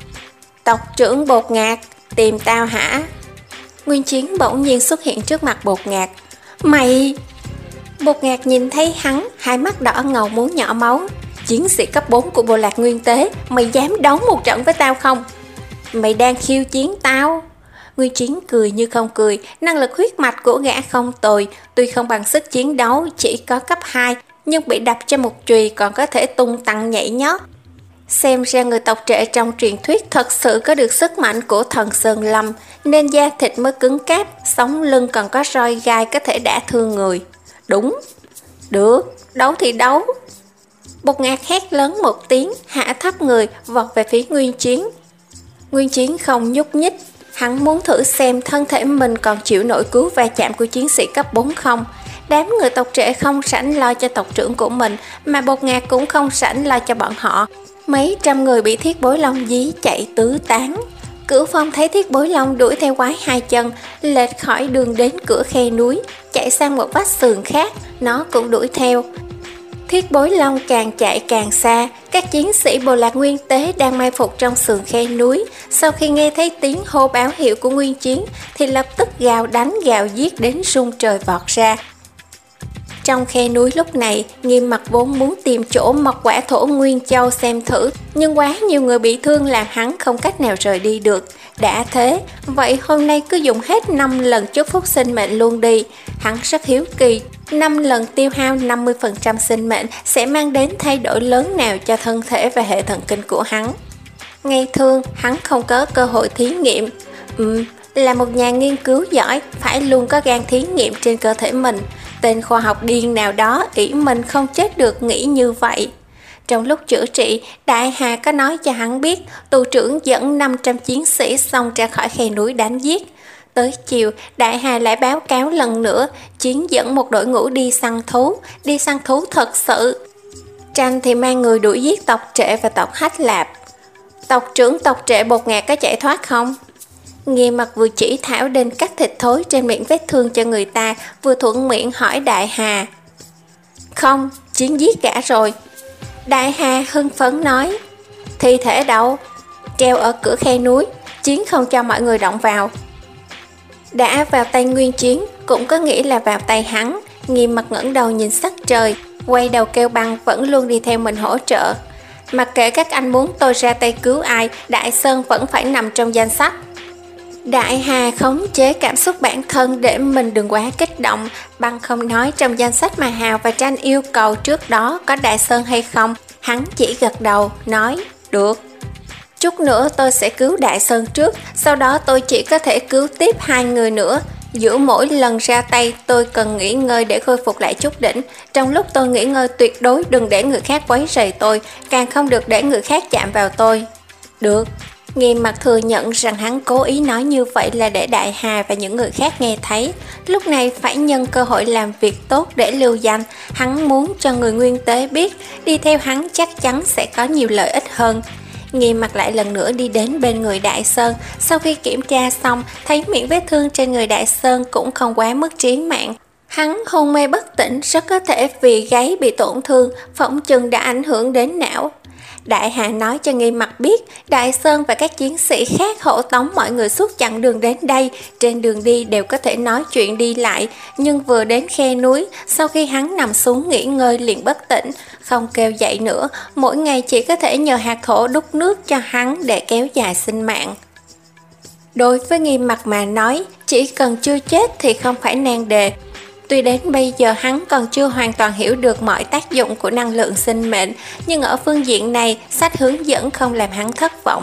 Tộc trưởng Bột Ngạc, tìm tao hả? Nguyên Chiến bỗng nhiên xuất hiện trước mặt Bột Ngạc. Mày! Bột Ngạc nhìn thấy hắn, hai mắt đỏ ngầu muốn nhỏ máu. Chiến sĩ cấp bốn của bộ lạc Nguyên Tế, mày dám đấu một trận với tao không? Mày đang khiêu chiến tao. Nguyên Chiến cười như không cười, năng lực huyết mạch của gã không tồi, tuy không bằng sức chiến đấu, chỉ có cấp hai, nhưng bị đập cho một chùy còn có thể tung tăng nhảy nhót. Xem ra người tộc Trệ trong truyền thuyết thật sự có được sức mạnh của thần Sơn Lâm, nên da thịt mới cứng cáp, sống lưng còn có roi gai có thể đả thương người. Đúng. Được, đấu thì đấu. Bột Ngạc hét lớn một tiếng, hạ thấp người, vọt về phía Nguyên Chiến. Nguyên Chiến không nhúc nhích. Hắn muốn thử xem thân thể mình còn chịu nổi cú va chạm của chiến sĩ cấp bốn không. Đám người tộc Trệ không rảnh lo cho tộc trưởng của mình, mà Bột Ngạc cũng không rảnh lo cho bọn họ. Mấy trăm người bị Thiết Bối Long dí chạy tứ tán. Cửu Phong thấy Thiết Bối Long đuổi theo quái hai chân, lệch khỏi đường đến cửa khe núi, chạy sang một vách sườn khác, nó cũng đuổi theo. Thiết Bối Long càng chạy càng xa, các chiến sĩ bộ lạc Nguyên Tế đang mai phục trong sườn khe núi, sau khi nghe thấy tiếng hô báo hiệu của Nguyên Chiến thì lập tức gào đánh gào giết đến rung trời vọt ra. Trong khe núi lúc này, Nghiêm Mặc vốn muốn tìm chỗ mọc quả thổ Nguyên Châu xem thử, nhưng quá nhiều người bị thương làm hắn không cách nào rời đi được. Đã thế, vậy hôm nay cứ dùng hết năm lần chúc phúc sinh mệnh luôn đi. Hắn rất hiếu kỳ, năm lần tiêu hao năm mươi phần trăm sinh mệnh sẽ mang đến thay đổi lớn nào cho thân thể và hệ thần kinh của hắn. Ngày thường, hắn không có cơ hội thí nghiệm. Ừm, là một nhà nghiên cứu giỏi, phải luôn có gan thí nghiệm trên cơ thể mình. Tên khoa học điên nào đó ỷ mình không chết được nghĩ như vậy. Trong lúc chữa trị, Đại Hà có nói cho hắn biết tù trưởng dẫn năm trăm chiến sĩ xông ra khỏi khe núi đánh giết. Tới chiều, Đại Hà lại báo cáo lần nữa, Chiến dẫn một đội ngũ đi săn thú, đi săn thú thật sự. Tranh thì mang người đuổi giết tộc Trệ và tộc Hách Lạp. Tộc trưởng tộc Trệ Bột Ngạc có chạy thoát không? Nghiêm Mặc vừa chỉ thảo đến cắt thịt thối trên miệng vết thương cho người ta, vừa thuận miệng hỏi Đại Hà. Không, Chiến giết cả rồi. Đại Hà hưng phấn nói. Thi thể đâu? Treo ở cửa khe núi, Chiến không cho mọi người động vào. Đã vào tay Nguyên Chiến, cũng có nghĩa là vào tay hắn. Nghiêm Mặc ngẩng đầu nhìn sắc trời, quay đầu kêu Băng vẫn luôn đi theo mình hỗ trợ. Mặc kệ các anh muốn tôi ra tay cứu ai, Đại Sơn vẫn phải nằm trong danh sách. Đại Hà khống chế cảm xúc bản thân để mình đừng quá kích động. Băng không nói trong danh sách mà Hào và Tranh yêu cầu trước đó có Đại Sơn hay không. Hắn chỉ gật đầu, nói, được. Chút nữa tôi sẽ cứu Đại Sơn trước, sau đó tôi chỉ có thể cứu tiếp hai người nữa. Giữa mỗi lần ra tay tôi cần nghỉ ngơi để khôi phục lại chút đỉnh. Trong lúc tôi nghỉ ngơi tuyệt đối đừng để người khác quấy rầy tôi, càng không được để người khác chạm vào tôi. Được. Nghiêm mặt thừa nhận rằng hắn cố ý nói như vậy là để Đại Hà và những người khác nghe thấy. Lúc này phải nhân cơ hội làm việc tốt để lưu danh. Hắn muốn cho người Nguyên Tế biết đi theo hắn chắc chắn sẽ có nhiều lợi ích hơn. Nghiêm mặt lại lần nữa đi đến bên người Đại Sơn. Sau khi kiểm tra xong, thấy miệng vết thương trên người Đại Sơn cũng không quá mức chí mạng. Hắn hôn mê bất tỉnh, rất có thể vì gáy bị tổn thương, phỏng chừng đã ảnh hưởng đến não. Đại Hà nói cho Nghiêm mặt biết Đại Sơn và các chiến sĩ khác hộ tống mọi người suốt chặng đường đến đây. Trên đường đi đều có thể nói chuyện đi lại, nhưng vừa đến khe núi, sau khi hắn nằm xuống nghỉ ngơi liền bất tỉnh, không kêu dậy nữa. Mỗi ngày chỉ có thể nhờ hạt thổ đút nước cho hắn để kéo dài sinh mạng. Đối với Nghiêm mặt mà nói, chỉ cần chưa chết thì không phải nan đề. Tuy đến bây giờ hắn còn chưa hoàn toàn hiểu được mọi tác dụng của năng lượng sinh mệnh, nhưng ở phương diện này, sách hướng dẫn không làm hắn thất vọng.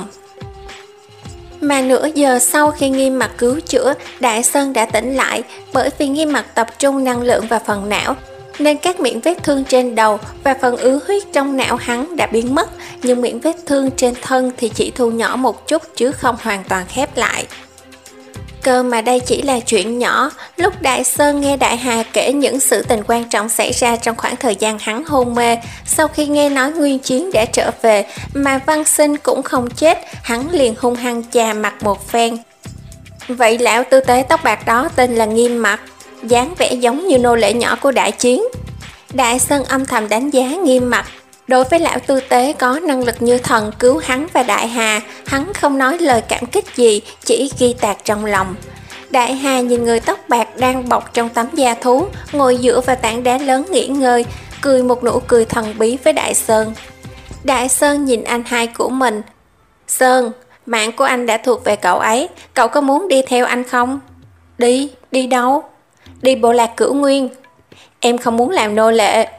Mà nửa giờ sau khi Nghiêm mặt cứu chữa, Đại Sơn đã tỉnh lại. Bởi vì Nghiêm mặt tập trung năng lượng vào phần não, nên các miệng vết thương trên đầu và phần ứ huyết trong não hắn đã biến mất, nhưng miệng vết thương trên thân thì chỉ thu nhỏ một chút chứ không hoàn toàn khép lại. Cơ mà đây chỉ là chuyện nhỏ. Lúc Đại Sơn nghe Đại Hà kể những sự tình quan trọng xảy ra trong khoảng thời gian hắn hôn mê, sau khi nghe nói Nguyên Chiến đã trở về mà Văn Sinh cũng không chết, hắn liền hung hăng chà mặt một phen. Vậy lão tư tế tóc bạc đó tên là Nghiêm mặt, dáng vẻ giống như nô lệ nhỏ của Đại Chiến. Đại Sơn âm thầm đánh giá Nghiêm mặt. Đối với lão tư tế có năng lực như thần cứu hắn và Đại Hà, hắn không nói lời cảm kích gì, chỉ ghi tạc trong lòng. Đại Hà nhìn người tóc bạc đang bọc trong tấm da thú, ngồi dựa vào tảng đá lớn nghỉ ngơi, cười một nụ cười thần bí với Đại Sơn. Đại Sơn nhìn anh hai của mình. Sơn, mạng của anh đã thuộc về cậu ấy, cậu có muốn đi theo anh không? Đi, đi đâu? Đi bộ lạc Cửu Nguyên. Em không muốn làm nô lệ.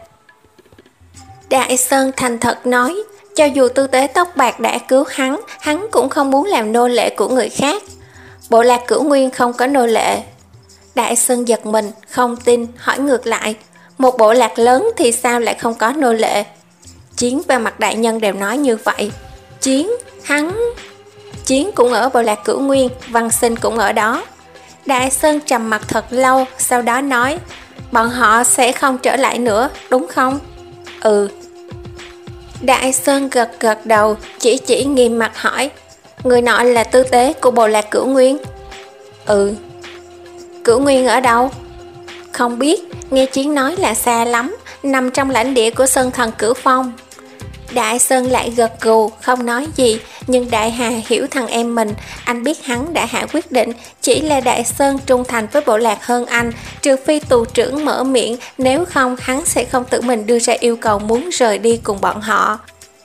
Đại Sơn thành thật nói, cho dù tư tế tóc bạc đã cứu hắn, hắn cũng không muốn làm nô lệ của người khác. Bộ lạc Cửu Nguyên không có nô lệ. Đại Sơn giật mình, không tin, hỏi ngược lại, một bộ lạc lớn thì sao lại không có nô lệ? Chiến và Mặt đại nhân đều nói như vậy. Chiến, hắn... Chiến cũng ở bộ lạc Cửu Nguyên, Văn Sinh cũng ở đó. Đại Sơn trầm mặt thật lâu, sau đó nói, bọn họ sẽ không trở lại nữa, đúng không? Ừ. Đại Sơn gật gật đầu, chỉ chỉ Nghiêm mặt hỏi, người nọ là tư tế của bộ lạc Cửu Nguyên? Ừ. Cửu Nguyên ở đâu? Không biết, nghe Chiến nói là xa lắm, nằm trong lãnh địa của Sơn Thần Cửu Phong. Đại Sơn lại gật gù, không nói gì, nhưng Đại Hà hiểu thằng em mình, anh biết hắn đã hạ quyết định, chỉ là Đại Sơn trung thành với bộ lạc hơn anh, trừ phi tù trưởng mở miệng, nếu không hắn sẽ không tự mình đưa ra yêu cầu muốn rời đi cùng bọn họ.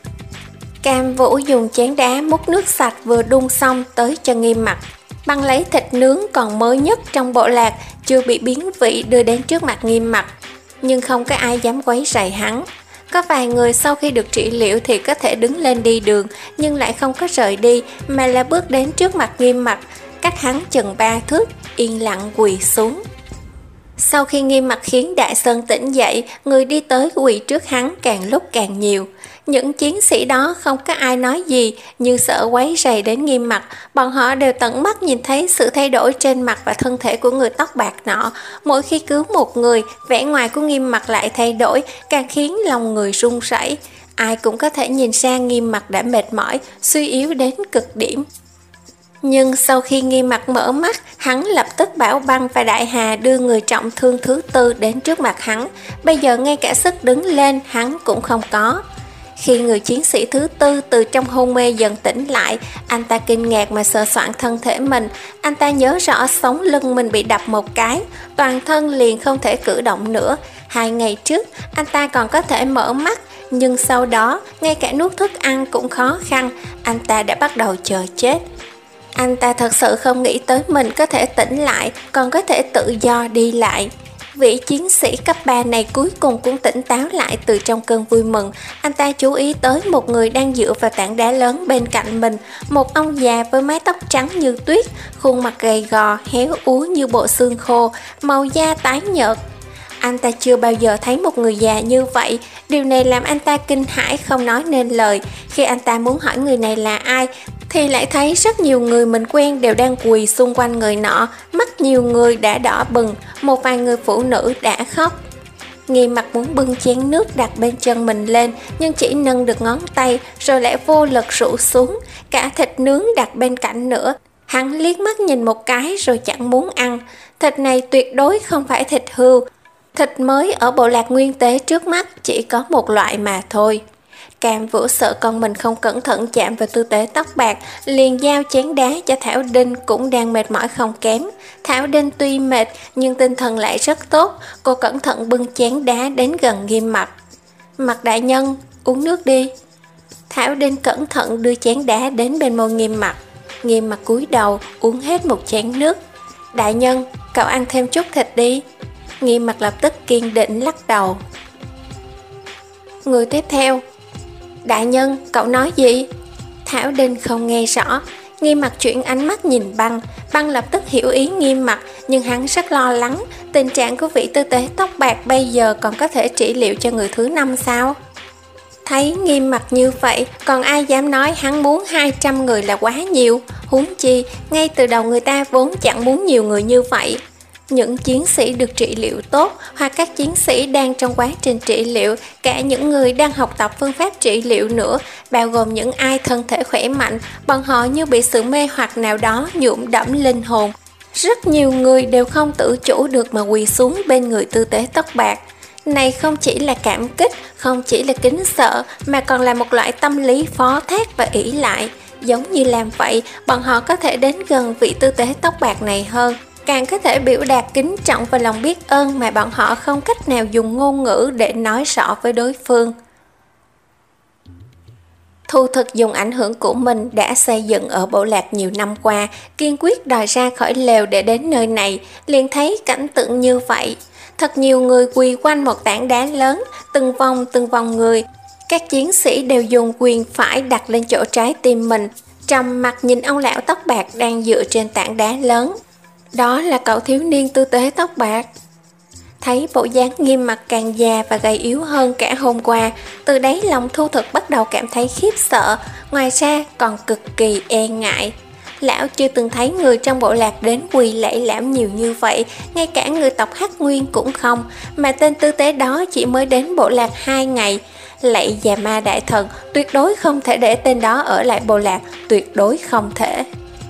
Cam Vũ dùng chén đá múc nước sạch vừa đun xong tới cho Nghiêm mặt, băng lấy thịt nướng còn mới nhất trong bộ lạc, chưa bị biến vị đưa đến trước mặt Nghiêm mặt, nhưng không có ai dám quấy rầy hắn. Có vài người sau khi được trị liệu thì có thể đứng lên đi đường, nhưng lại không có rời đi, mà là bước đến trước mặt Nghiêm mặt, cách hắn chừng ba thước, yên lặng quỳ xuống. Sau khi Nghiêm mặt khiến Đại Sơn tỉnh dậy, người đi tới quỳ trước hắn càng lúc càng nhiều. Những chiến sĩ đó không có ai nói gì, như sợ quấy rầy đến Nghiêm mặt, bọn họ đều tận mắt nhìn thấy sự thay đổi trên mặt và thân thể của người tóc bạc nọ. Mỗi khi cứu một người, vẻ ngoài của Nghiêm mặt lại thay đổi, càng khiến lòng người run rẩy. Ai cũng có thể nhìn ra Nghiêm mặt đã mệt mỏi, suy yếu đến cực điểm. Nhưng sau khi Nghiêm mặt mở mắt, hắn lập tức bảo Băng và Đại Hà đưa người trọng thương thứ tư đến trước mặt hắn. Bây giờ ngay cả sức đứng lên hắn cũng không có. Khi người chiến sĩ thứ tư từ trong hôn mê dần tỉnh lại, anh ta kinh ngạc mà sờ soạn thân thể mình. Anh ta nhớ rõ sống lưng mình bị đập một cái, toàn thân liền không thể cử động nữa. Hai ngày trước, anh ta còn có thể mở mắt, nhưng sau đó, ngay cả nuốt thức ăn cũng khó khăn, anh ta đã bắt đầu chờ chết. Anh ta thật sự không nghĩ tới mình có thể tỉnh lại, còn có thể tự do đi lại. Vị chiến sĩ cấp ba này cuối cùng cũng tỉnh táo lại từ trong cơn vui mừng. Anh ta chú ý tới một người đang dựa vào tảng đá lớn bên cạnh mình, một ông già với mái tóc trắng như tuyết, khuôn mặt gầy gò, héo úa như bộ xương khô, màu da tái nhợt. Anh ta chưa bao giờ thấy một người già như vậy, điều này làm anh ta kinh hãi không nói nên lời. Khi anh ta muốn hỏi người này là ai, thì lại thấy rất nhiều người mình quen đều đang quỳ xung quanh người nọ, mắt nhiều người đã đỏ bừng, một vài người phụ nữ đã khóc. Nghiêm Mặc muốn bưng chén nước đặt bên chân mình lên, nhưng chỉ nâng được ngón tay rồi lại vô lực rũ xuống. Cả thịt nướng đặt bên cạnh nữa, hắn liếc mắt nhìn một cái rồi chẳng muốn ăn. Thịt này tuyệt đối không phải thịt hươu, thịt mới ở bộ lạc nguyên tế trước mắt chỉ có một loại mà thôi. Cam Vũ sợ con mình không cẩn thận chạm vào tư tế tóc bạc, liền giao chén đá cho Thảo Đinh cũng đang mệt mỏi không kém. Thảo Đinh tuy mệt nhưng tinh thần lại rất tốt, cô cẩn thận bưng chén đá đến gần Nghiêm Mặc. Mặc đại nhân, uống nước đi. Thảo Đinh cẩn thận đưa chén đá đến bên môi Nghiêm Mặc. Nghiêm Mặc cúi đầu uống hết một chén nước. Đại nhân, cậu ăn thêm chút thịt đi. Nghiêm Mặc lập tức kiên định lắc đầu. Người tiếp theo. Đại nhân, cậu nói gì? Thảo Đinh không nghe rõ. Nghiêm Mặc chuyển ánh mắt nhìn Băng. Băng lập tức hiểu ý Nghiêm Mặc, nhưng hắn rất lo lắng. Tình trạng của vị tư tế tóc bạc bây giờ còn có thể trị liệu cho người thứ năm sao? Thấy Nghiêm Mặc như vậy, còn ai dám nói hắn muốn hai trăm người là quá nhiều. Huống chi, ngay từ đầu người ta vốn chẳng muốn nhiều người như vậy. Những chiến sĩ được trị liệu tốt, hoặc các chiến sĩ đang trong quá trình trị liệu, cả những người đang học tập phương pháp trị liệu nữa, bao gồm những ai thân thể khỏe mạnh, bọn họ như bị sự mê hoặc nào đó nhuộm đẫm linh hồn. Rất nhiều người đều không tự chủ được mà quỳ xuống bên người tư tế tóc bạc. Này không chỉ là cảm kích, không chỉ là kính sợ, mà còn là một loại tâm lý phó thác và ỷ lại. Giống như làm vậy, bọn họ có thể đến gần vị tư tế tóc bạc này hơn, càng có thể biểu đạt kính trọng và lòng biết ơn mà bọn họ không cách nào dùng ngôn ngữ để nói rõ với đối phương. Thu Thực dùng ảnh hưởng của mình đã xây dựng ở bộ lạc nhiều năm qua, kiên quyết đòi ra khỏi lều để đến nơi này, liền thấy cảnh tượng như vậy. Thật nhiều người quỳ quanh một tảng đá lớn, từng vòng từng vòng người. Các chiến sĩ đều dùng quyền phải đặt lên chỗ trái tim mình, trầm mặt nhìn ông lão tóc bạc đang dựa trên tảng đá lớn. Đó là cậu thiếu niên tư tế tóc bạc. Thấy bộ dáng Nghiêm Mặc càng già và gầy yếu hơn cả hôm qua, từ đáy lòng Thu Thực bắt đầu cảm thấy khiếp sợ, ngoài ra còn cực kỳ e ngại. Lão chưa từng thấy người trong bộ lạc đến quỳ lạy lảm nhiều như vậy, ngay cả người tộc Hắc Nguyên cũng không, mà tên tư tế đó chỉ mới đến bộ lạc hai ngày. Lạy Già Ma Đại Thần, tuyệt đối không thể để tên đó ở lại bộ lạc, tuyệt đối không thể.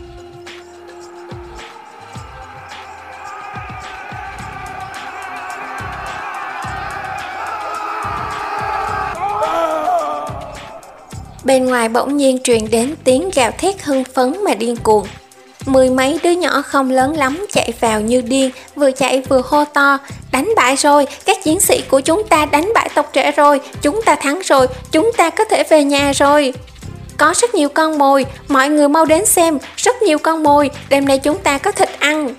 Bên ngoài bỗng nhiên truyền đến tiếng gào thét hưng phấn mà điên cuồng. Mười mấy đứa nhỏ không lớn lắm chạy vào như điên, vừa chạy vừa hô to. Đánh bại rồi, các chiến sĩ của chúng ta đánh bại tộc Trệ rồi, chúng ta thắng rồi, chúng ta có thể về nhà rồi. Có rất nhiều con mồi, mọi người mau đến xem, rất nhiều con mồi, đêm nay chúng ta có thịt ăn.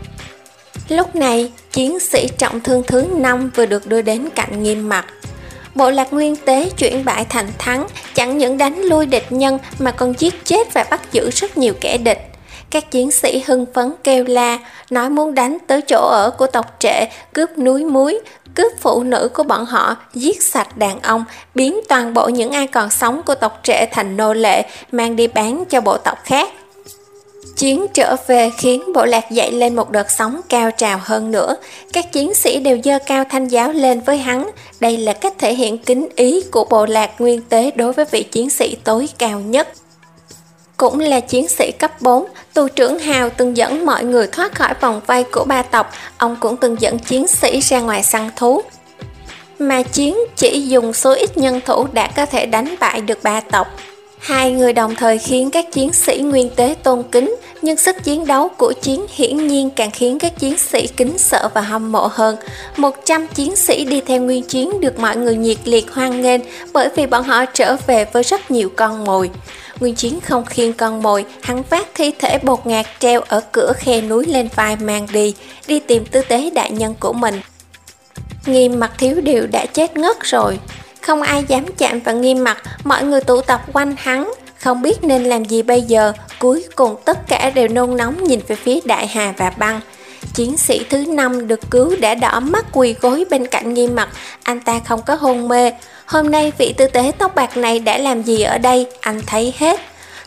Lúc này, chiến sĩ trọng thương thứ năm vừa được đưa đến cạnh Nghiêm Mặc. Bộ lạc nguyên tế chuyển bại thành thắng, chẳng những đánh lui địch nhân mà còn giết chết và bắt giữ rất nhiều kẻ địch. Các chiến sĩ hưng phấn kêu la, nói muốn đánh tới chỗ ở của tộc Trệ, cướp núi muối, cướp phụ nữ của bọn họ, giết sạch đàn ông, biến toàn bộ những ai còn sống của tộc Trệ thành nô lệ, mang đi bán cho bộ tộc khác. Chiến trở về khiến bộ lạc dậy lên một đợt sóng cao trào hơn nữa. Các chiến sĩ đều giơ cao thanh giáo lên với hắn. Đây là cách thể hiện kính ý của bộ lạc nguyên tế đối với vị chiến sĩ tối cao nhất. Cũng là chiến sĩ cấp bốn, tù trưởng Hào từng dẫn mọi người thoát khỏi vòng vây của ba tộc. Ông cũng từng dẫn chiến sĩ ra ngoài săn thú. Mà Chiến chỉ dùng số ít nhân thủ đã có thể đánh bại được ba tộc. Hai người đồng thời khiến các chiến sĩ nguyên tế tôn kính, nhưng sức chiến đấu của Chiến hiển nhiên càng khiến các chiến sĩ kính sợ và hâm mộ hơn. Một trăm chiến sĩ đi theo Nguyên Chiến được mọi người nhiệt liệt hoan nghênh bởi vì bọn họ trở về với rất nhiều con mồi. Nguyên Chiến không khiêng con mồi, hắn vác thi thể bột ngạt treo ở cửa khe núi lên vai mang đi, đi tìm tư tế đại nhân của mình. Nghiêm Mặc thiếu điều đã chết ngất rồi. Không ai dám chạm vào Nghiêm Mặc, mọi người tụ tập quanh hắn, không biết nên làm gì bây giờ. Cuối cùng tất cả đều nôn nóng nhìn về phía Đại Hà và Băng. Chiến sĩ thứ năm được cứu đã đỏ mắt quỳ gối bên cạnh Nghiêm Mặc, anh ta không có hôn mê. Hôm nay vị tư tế tóc bạc này đã làm gì ở đây, anh thấy hết.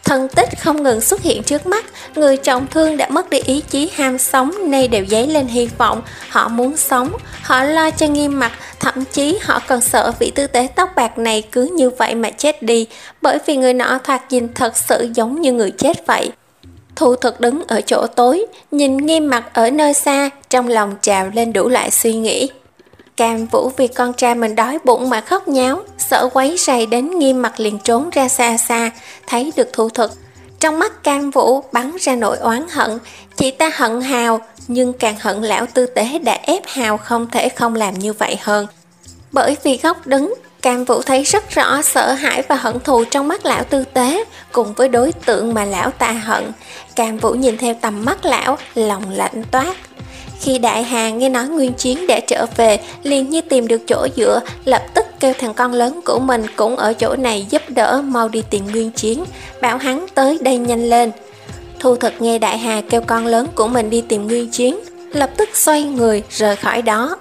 Thân tích không ngừng xuất hiện trước mắt, người trọng thương đã mất đi ý chí ham sống nay đều dấy lên hy vọng, họ muốn sống, họ lo cho Nghiêm Mặc, thậm chí họ còn sợ vị tư tế tóc bạc này cứ như vậy mà chết đi, bởi vì người nọ thoạt nhìn thật sự giống như người chết vậy. Thu Thực đứng ở chỗ tối, nhìn Nghiêm Mặc ở nơi xa, trong lòng trào lên đủ loại suy nghĩ. Cam Vũ vì con trai mình đói bụng mà khóc nháo, sợ quấy rầy đến Nghiêm Mặc liền trốn ra xa xa, thấy được Thu Thực. Trong mắt Cam Vũ bắn ra nỗi oán hận, chị ta hận Hào, nhưng càng hận lão tư tế đã ép Hào không thể không làm như vậy hơn. Bởi vì góc đứng, Cam Vũ thấy rất rõ sợ hãi và hận thù trong mắt lão tư tế, cùng với đối tượng mà lão ta hận. Cam Vũ nhìn theo tầm mắt lão, lòng lạnh toát. Khi Đại Hà nghe nói Nguyên Chiến đã trở về, liền như tìm được chỗ dựa, lập tức kêu thằng con lớn của mình cũng ở chỗ này giúp đỡ, mau đi tìm Nguyên Chiến, bảo hắn tới đây nhanh lên. Thu Thực nghe Đại Hà kêu con lớn của mình đi tìm Nguyên Chiến, lập tức xoay người rời khỏi đó.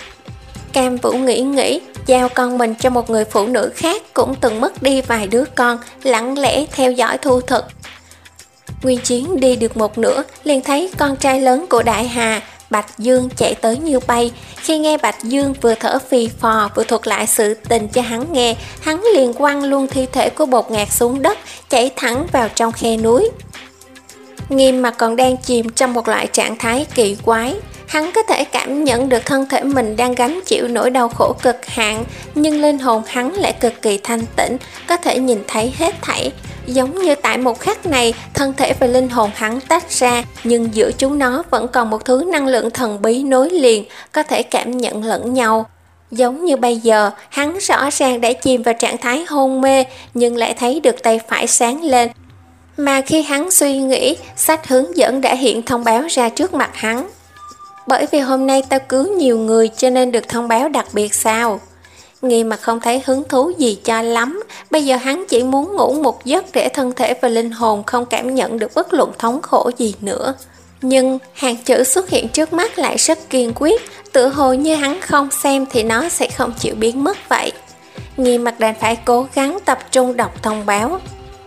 Cam Vũ nghĩ nghĩ, giao con mình cho một người phụ nữ khác cũng từng mất đi vài đứa con, lặng lẽ theo dõi Thu Thực. Nguyên Chiến đi được một nửa, liền thấy con trai lớn của Đại Hà, Bạch Dương chạy tới như bay. Khi nghe Bạch Dương vừa thở phì phò vừa thuật lại sự tình cho hắn nghe, hắn liền quăng luôn thi thể của Bột Ngạc xuống đất, chạy thẳng vào trong khe núi. Nghiêm Mặc còn đang chìm trong một loại trạng thái kỳ quái. Hắn có thể cảm nhận được thân thể mình đang gánh chịu nỗi đau khổ cực hạn, nhưng linh hồn hắn lại cực kỳ thanh tĩnh, có thể nhìn thấy hết thảy. Giống như tại một khắc này, thân thể và linh hồn hắn tách ra, nhưng giữa chúng nó vẫn còn một thứ năng lượng thần bí nối liền, có thể cảm nhận lẫn nhau. Giống như bây giờ, hắn rõ ràng đã chìm vào trạng thái hôn mê, nhưng lại thấy được tay phải sáng lên. Mà khi hắn suy nghĩ, sách hướng dẫn đã hiện thông báo ra trước mặt hắn. Bởi vì hôm nay tao cứu nhiều người cho nên được thông báo đặc biệt sao? Nghiêm Mặc không thấy hứng thú gì cho lắm, bây giờ hắn chỉ muốn ngủ một giấc để thân thể và linh hồn không cảm nhận được bất luận thống khổ gì nữa. Nhưng hàng chữ xuất hiện trước mắt lại rất kiên quyết, tự hồ như hắn không xem thì nó sẽ không chịu biến mất vậy. Nghiêm Mặc đành phải cố gắng tập trung đọc thông báo.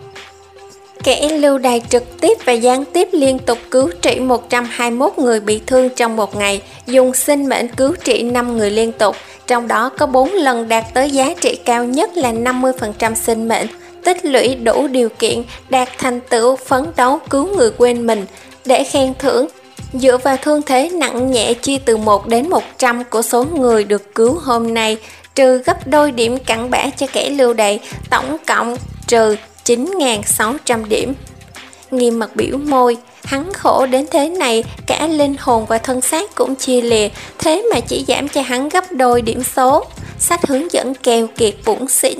Kẻ lưu đày trực tiếp và gián tiếp liên tục cứu trị một trăm hai mươi mốt người bị thương trong một ngày, dùng sinh mệnh cứu trị năm người liên tục, trong đó có bốn lần đạt tới giá trị cao nhất là năm mươi phần trăm sinh mệnh, tích lũy đủ điều kiện, đạt thành tựu phấn đấu cứu người quên mình. Để khen thưởng, dựa vào thương thế nặng nhẹ chia từ một đến một trăm của số người được cứu hôm nay, trừ gấp đôi điểm cặn bã cho kẻ lưu đày, tổng cộng trừ chín nghìn sáu trăm điểm. Nghiêm Mặc biểu môi, hắn khổ đến thế này, cả linh hồn và thân xác cũng chia lìa, thế mà chỉ giảm cho hắn gấp đôi điểm số. Sách hướng dẫn keo kiệt bủn xỉn.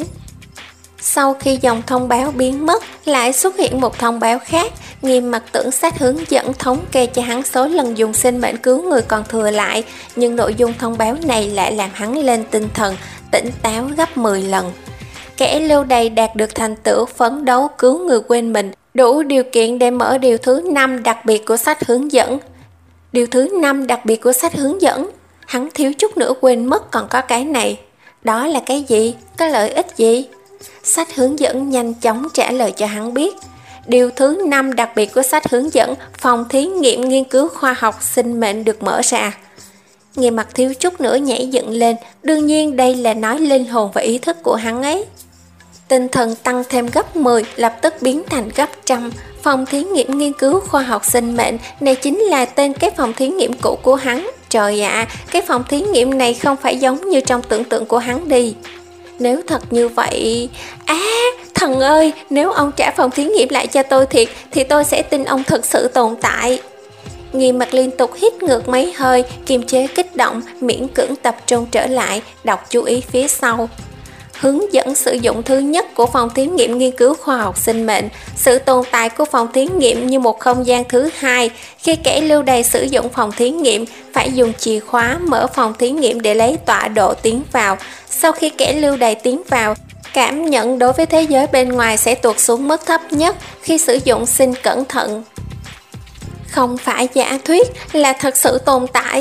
Sau khi dòng thông báo biến mất, lại xuất hiện một thông báo khác. Nghiêm Mặc tưởng sách hướng dẫn thống kê cho hắn số lần dùng sinh mệnh cứu người còn thừa lại, nhưng nội dung thông báo này lại làm hắn lên tinh thần, tỉnh táo gấp mười lần. Kẻ lưu đày đạt được thành tựu phấn đấu cứu người quên mình, đủ điều kiện để mở điều thứ năm đặc biệt của sách hướng dẫn. Điều thứ năm đặc biệt của sách hướng dẫn, hắn thiếu chút nữa quên mất còn có cái này. Đó là cái gì? Có lợi ích gì? Sách hướng dẫn nhanh chóng trả lời cho hắn biết. Điều thứ năm đặc biệt của sách hướng dẫn, phòng thí nghiệm nghiên cứu khoa học sinh mệnh được mở ra. Nghiêm Mặc thiếu chút nữa nhảy dựng lên, đương nhiên đây là nói linh hồn và ý thức của hắn ấy. Tinh thần tăng thêm gấp mười, lập tức biến thành gấp trăm. Phòng thí nghiệm nghiên cứu khoa học sinh mệnh này chính là tên cái phòng thí nghiệm cũ của hắn. Trời ạ, à, cái phòng thí nghiệm này không phải giống như trong tưởng tượng của hắn đi. Nếu thật như vậy... À, thần ơi, nếu ông trả phòng thí nghiệm lại cho tôi thiệt, thì tôi sẽ tin ông thực sự tồn tại. Nghiêm Mặc liên tục hít ngược mấy hơi, kiềm chế kích động, miễn cưỡng tập trung trở lại, đọc chú ý phía sau. Hướng dẫn sử dụng thứ nhất của phòng thí nghiệm nghiên cứu khoa học sinh mệnh. Sự tồn tại của phòng thí nghiệm như một không gian thứ hai. Khi kẻ lưu đày sử dụng phòng thí nghiệm, phải dùng chìa khóa mở phòng thí nghiệm để lấy tọa độ tiến vào. Sau khi kẻ lưu đày tiến vào, cảm nhận đối với thế giới bên ngoài sẽ tuột xuống mức thấp nhất. Khi sử dụng xin cẩn thận. Không phải giả thuyết, là thật sự tồn tại.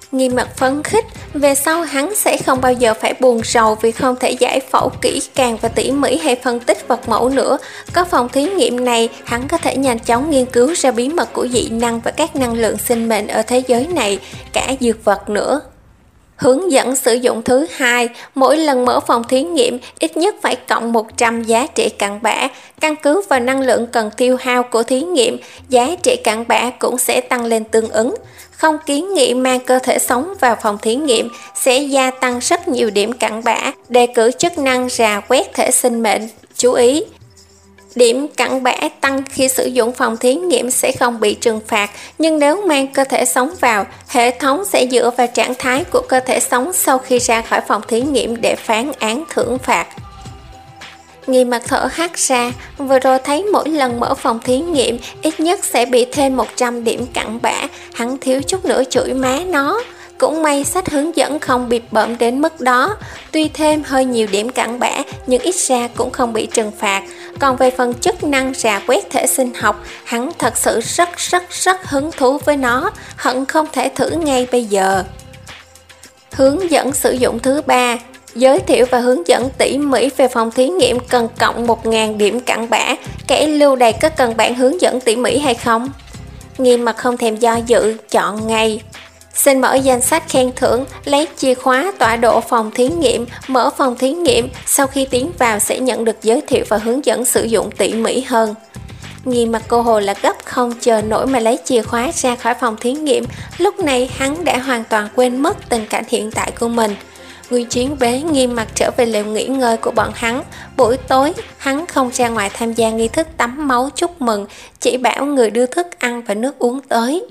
Nghi Mặc phấn khích, về sau hắn sẽ không bao giờ phải buồn rầu vì không thể giải phẫu kỹ càng và tỉ mỉ hay phân tích vật mẫu nữa. Có phòng thí nghiệm này, hắn có thể nhanh chóng nghiên cứu ra bí mật của dị năng và các năng lượng sinh mệnh ở thế giới này, cả dược vật nữa. Hướng dẫn sử dụng thứ hai, mỗi lần mở phòng thí nghiệm ít nhất phải cộng một trăm giá trị cặn bã. Căn cứ vào năng lượng cần tiêu hao của thí nghiệm, giá trị cặn bã cũng sẽ tăng lên tương ứng. Không kiến nghị mang cơ thể sống vào phòng thí nghiệm sẽ gia tăng rất nhiều điểm cặn bã, đề cử chức năng rà quét thể sinh mệnh. Chú ý! Điểm cặn bã tăng khi sử dụng phòng thí nghiệm sẽ không bị trừng phạt, nhưng nếu mang cơ thể sống vào, hệ thống sẽ dựa vào trạng thái của cơ thể sống sau khi ra khỏi phòng thí nghiệm để phán án thưởng phạt. Nghi Mặc thở hắt ra, vừa rồi thấy mỗi lần mở phòng thí nghiệm ít nhất sẽ bị thêm một trăm điểm cặn bã, hắn thiếu chút nữa chửi má nó. Cũng may sách hướng dẫn không bịp bợm đến mức đó, tuy thêm hơi nhiều điểm cặn bã nhưng ít ra cũng không bị trừng phạt. Còn về phần chức năng rà quét thể sinh học, hắn thật sự rất rất rất hứng thú với nó, hận không thể thử ngay bây giờ. Hướng dẫn sử dụng thứ ba, giới thiệu và hướng dẫn tỉ mỉ về phòng thí nghiệm cần cộng một nghìn điểm cặn bã, kẻ lưu đày có cần bạn hướng dẫn tỉ mỉ hay không? Nghi Mặc không thèm do dự, chọn ngay. Xin mở danh sách khen thưởng, lấy chìa khóa tọa độ phòng thí nghiệm, mở phòng thí nghiệm, sau khi tiến vào sẽ nhận được giới thiệu và hướng dẫn sử dụng tỉ mỉ hơn. Nghi Mặc cô hồ là gấp không chờ nổi mà lấy chìa khóa ra khỏi phòng thí nghiệm, lúc này hắn đã hoàn toàn quên mất tình cảnh hiện tại của mình. Nguyên Chiến bế Nghi Mặc trở về lều nghỉ ngơi của bọn hắn. Buổi tối, hắn không ra ngoài tham gia nghi thức tắm máu chúc mừng, chỉ bảo người đưa thức ăn và nước uống tới.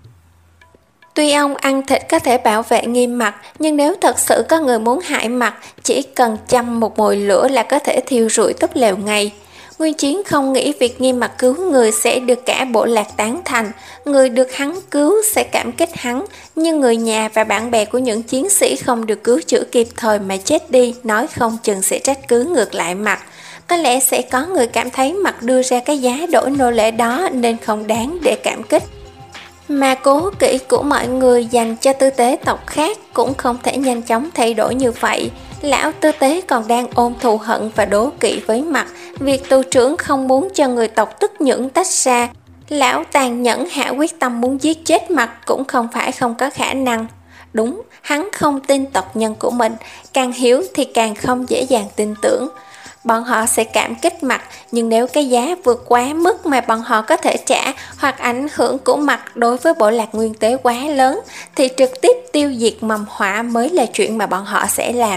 Tuy ông ăn thịt có thể bảo vệ Nghi Mặc, nhưng nếu thật sự có người muốn hại Mặc, chỉ cần châm một mồi lửa là có thể thiêu rụi túp lều ngay. Nguyên Chiến không nghĩ việc Nghi Mặc cứu người sẽ được cả bộ lạc tán thành, người được hắn cứu sẽ cảm kích hắn, nhưng người nhà và bạn bè của những chiến sĩ không được cứu chữa kịp thời mà chết đi, nói không chừng sẽ trách cứ ngược lại Mặc. Có lẽ sẽ có người cảm thấy Mặc đưa ra cái giá đổi nô lệ đó nên không đáng để cảm kích. Mà cố kỵ của mọi người dành cho tư tế tộc khác cũng không thể nhanh chóng thay đổi như vậy. Lão tư tế còn đang ôm thù hận và đố kỵ với Mặc, việc tù trưởng không muốn cho người tộc tức nhưỡng tách ra. Lão tàn nhẫn hạ quyết tâm muốn giết chết Mặc cũng không phải không có khả năng. Đúng, hắn không tin tộc nhân của mình, càng hiểu thì càng không dễ dàng tin tưởng. Bọn họ sẽ cảm kích Mặc, nhưng nếu cái giá vượt quá mức mà bọn họ có thể trả hoặc ảnh hưởng của Mặc đối với bộ lạc nguyên tế quá lớn, thì trực tiếp tiêu diệt mầm họa mới là chuyện mà bọn họ sẽ làm.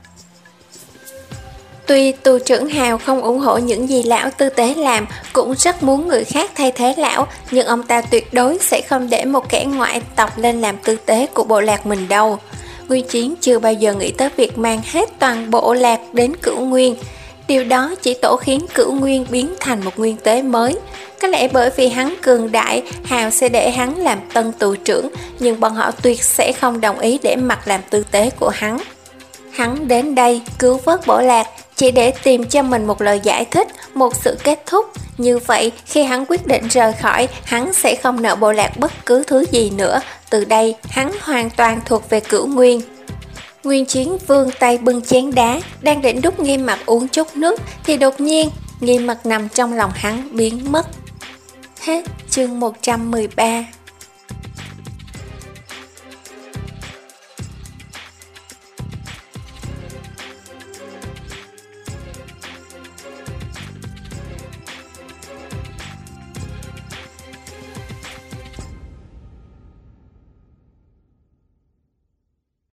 Tuy tù trưởng Hào không ủng hộ những gì lão tư tế làm, cũng rất muốn người khác thay thế lão, nhưng ông ta tuyệt đối sẽ không để một kẻ ngoại tộc lên làm tư tế của bộ lạc mình đâu. Nguyên Chiến chưa bao giờ nghĩ tới việc mang hết toàn bộ lạc đến Cửu Nguyên. Điều đó chỉ tổ khiến Cửu Nguyên biến thành một nguyên tế mới. Có lẽ bởi vì hắn cường đại, Hào sẽ để hắn làm tân tù trưởng, nhưng bọn họ tuyệt sẽ không đồng ý để Mặc làm tư tế của hắn. Hắn đến đây cứu vớt bộ lạc chỉ để tìm cho mình một lời giải thích, một sự kết thúc. Như vậy, khi hắn quyết định rời khỏi, hắn sẽ không nợ bộ lạc bất cứ thứ gì nữa. Từ đây, hắn hoàn toàn thuộc về Cửu Nguyên. Nguyên Chiến vươn tay bưng chén đá, đang định đút Nghi Mặc uống chút nước, thì đột nhiên, Nghi Mặc nằm trong lòng hắn biến mất. Hết chương một trăm mười ba.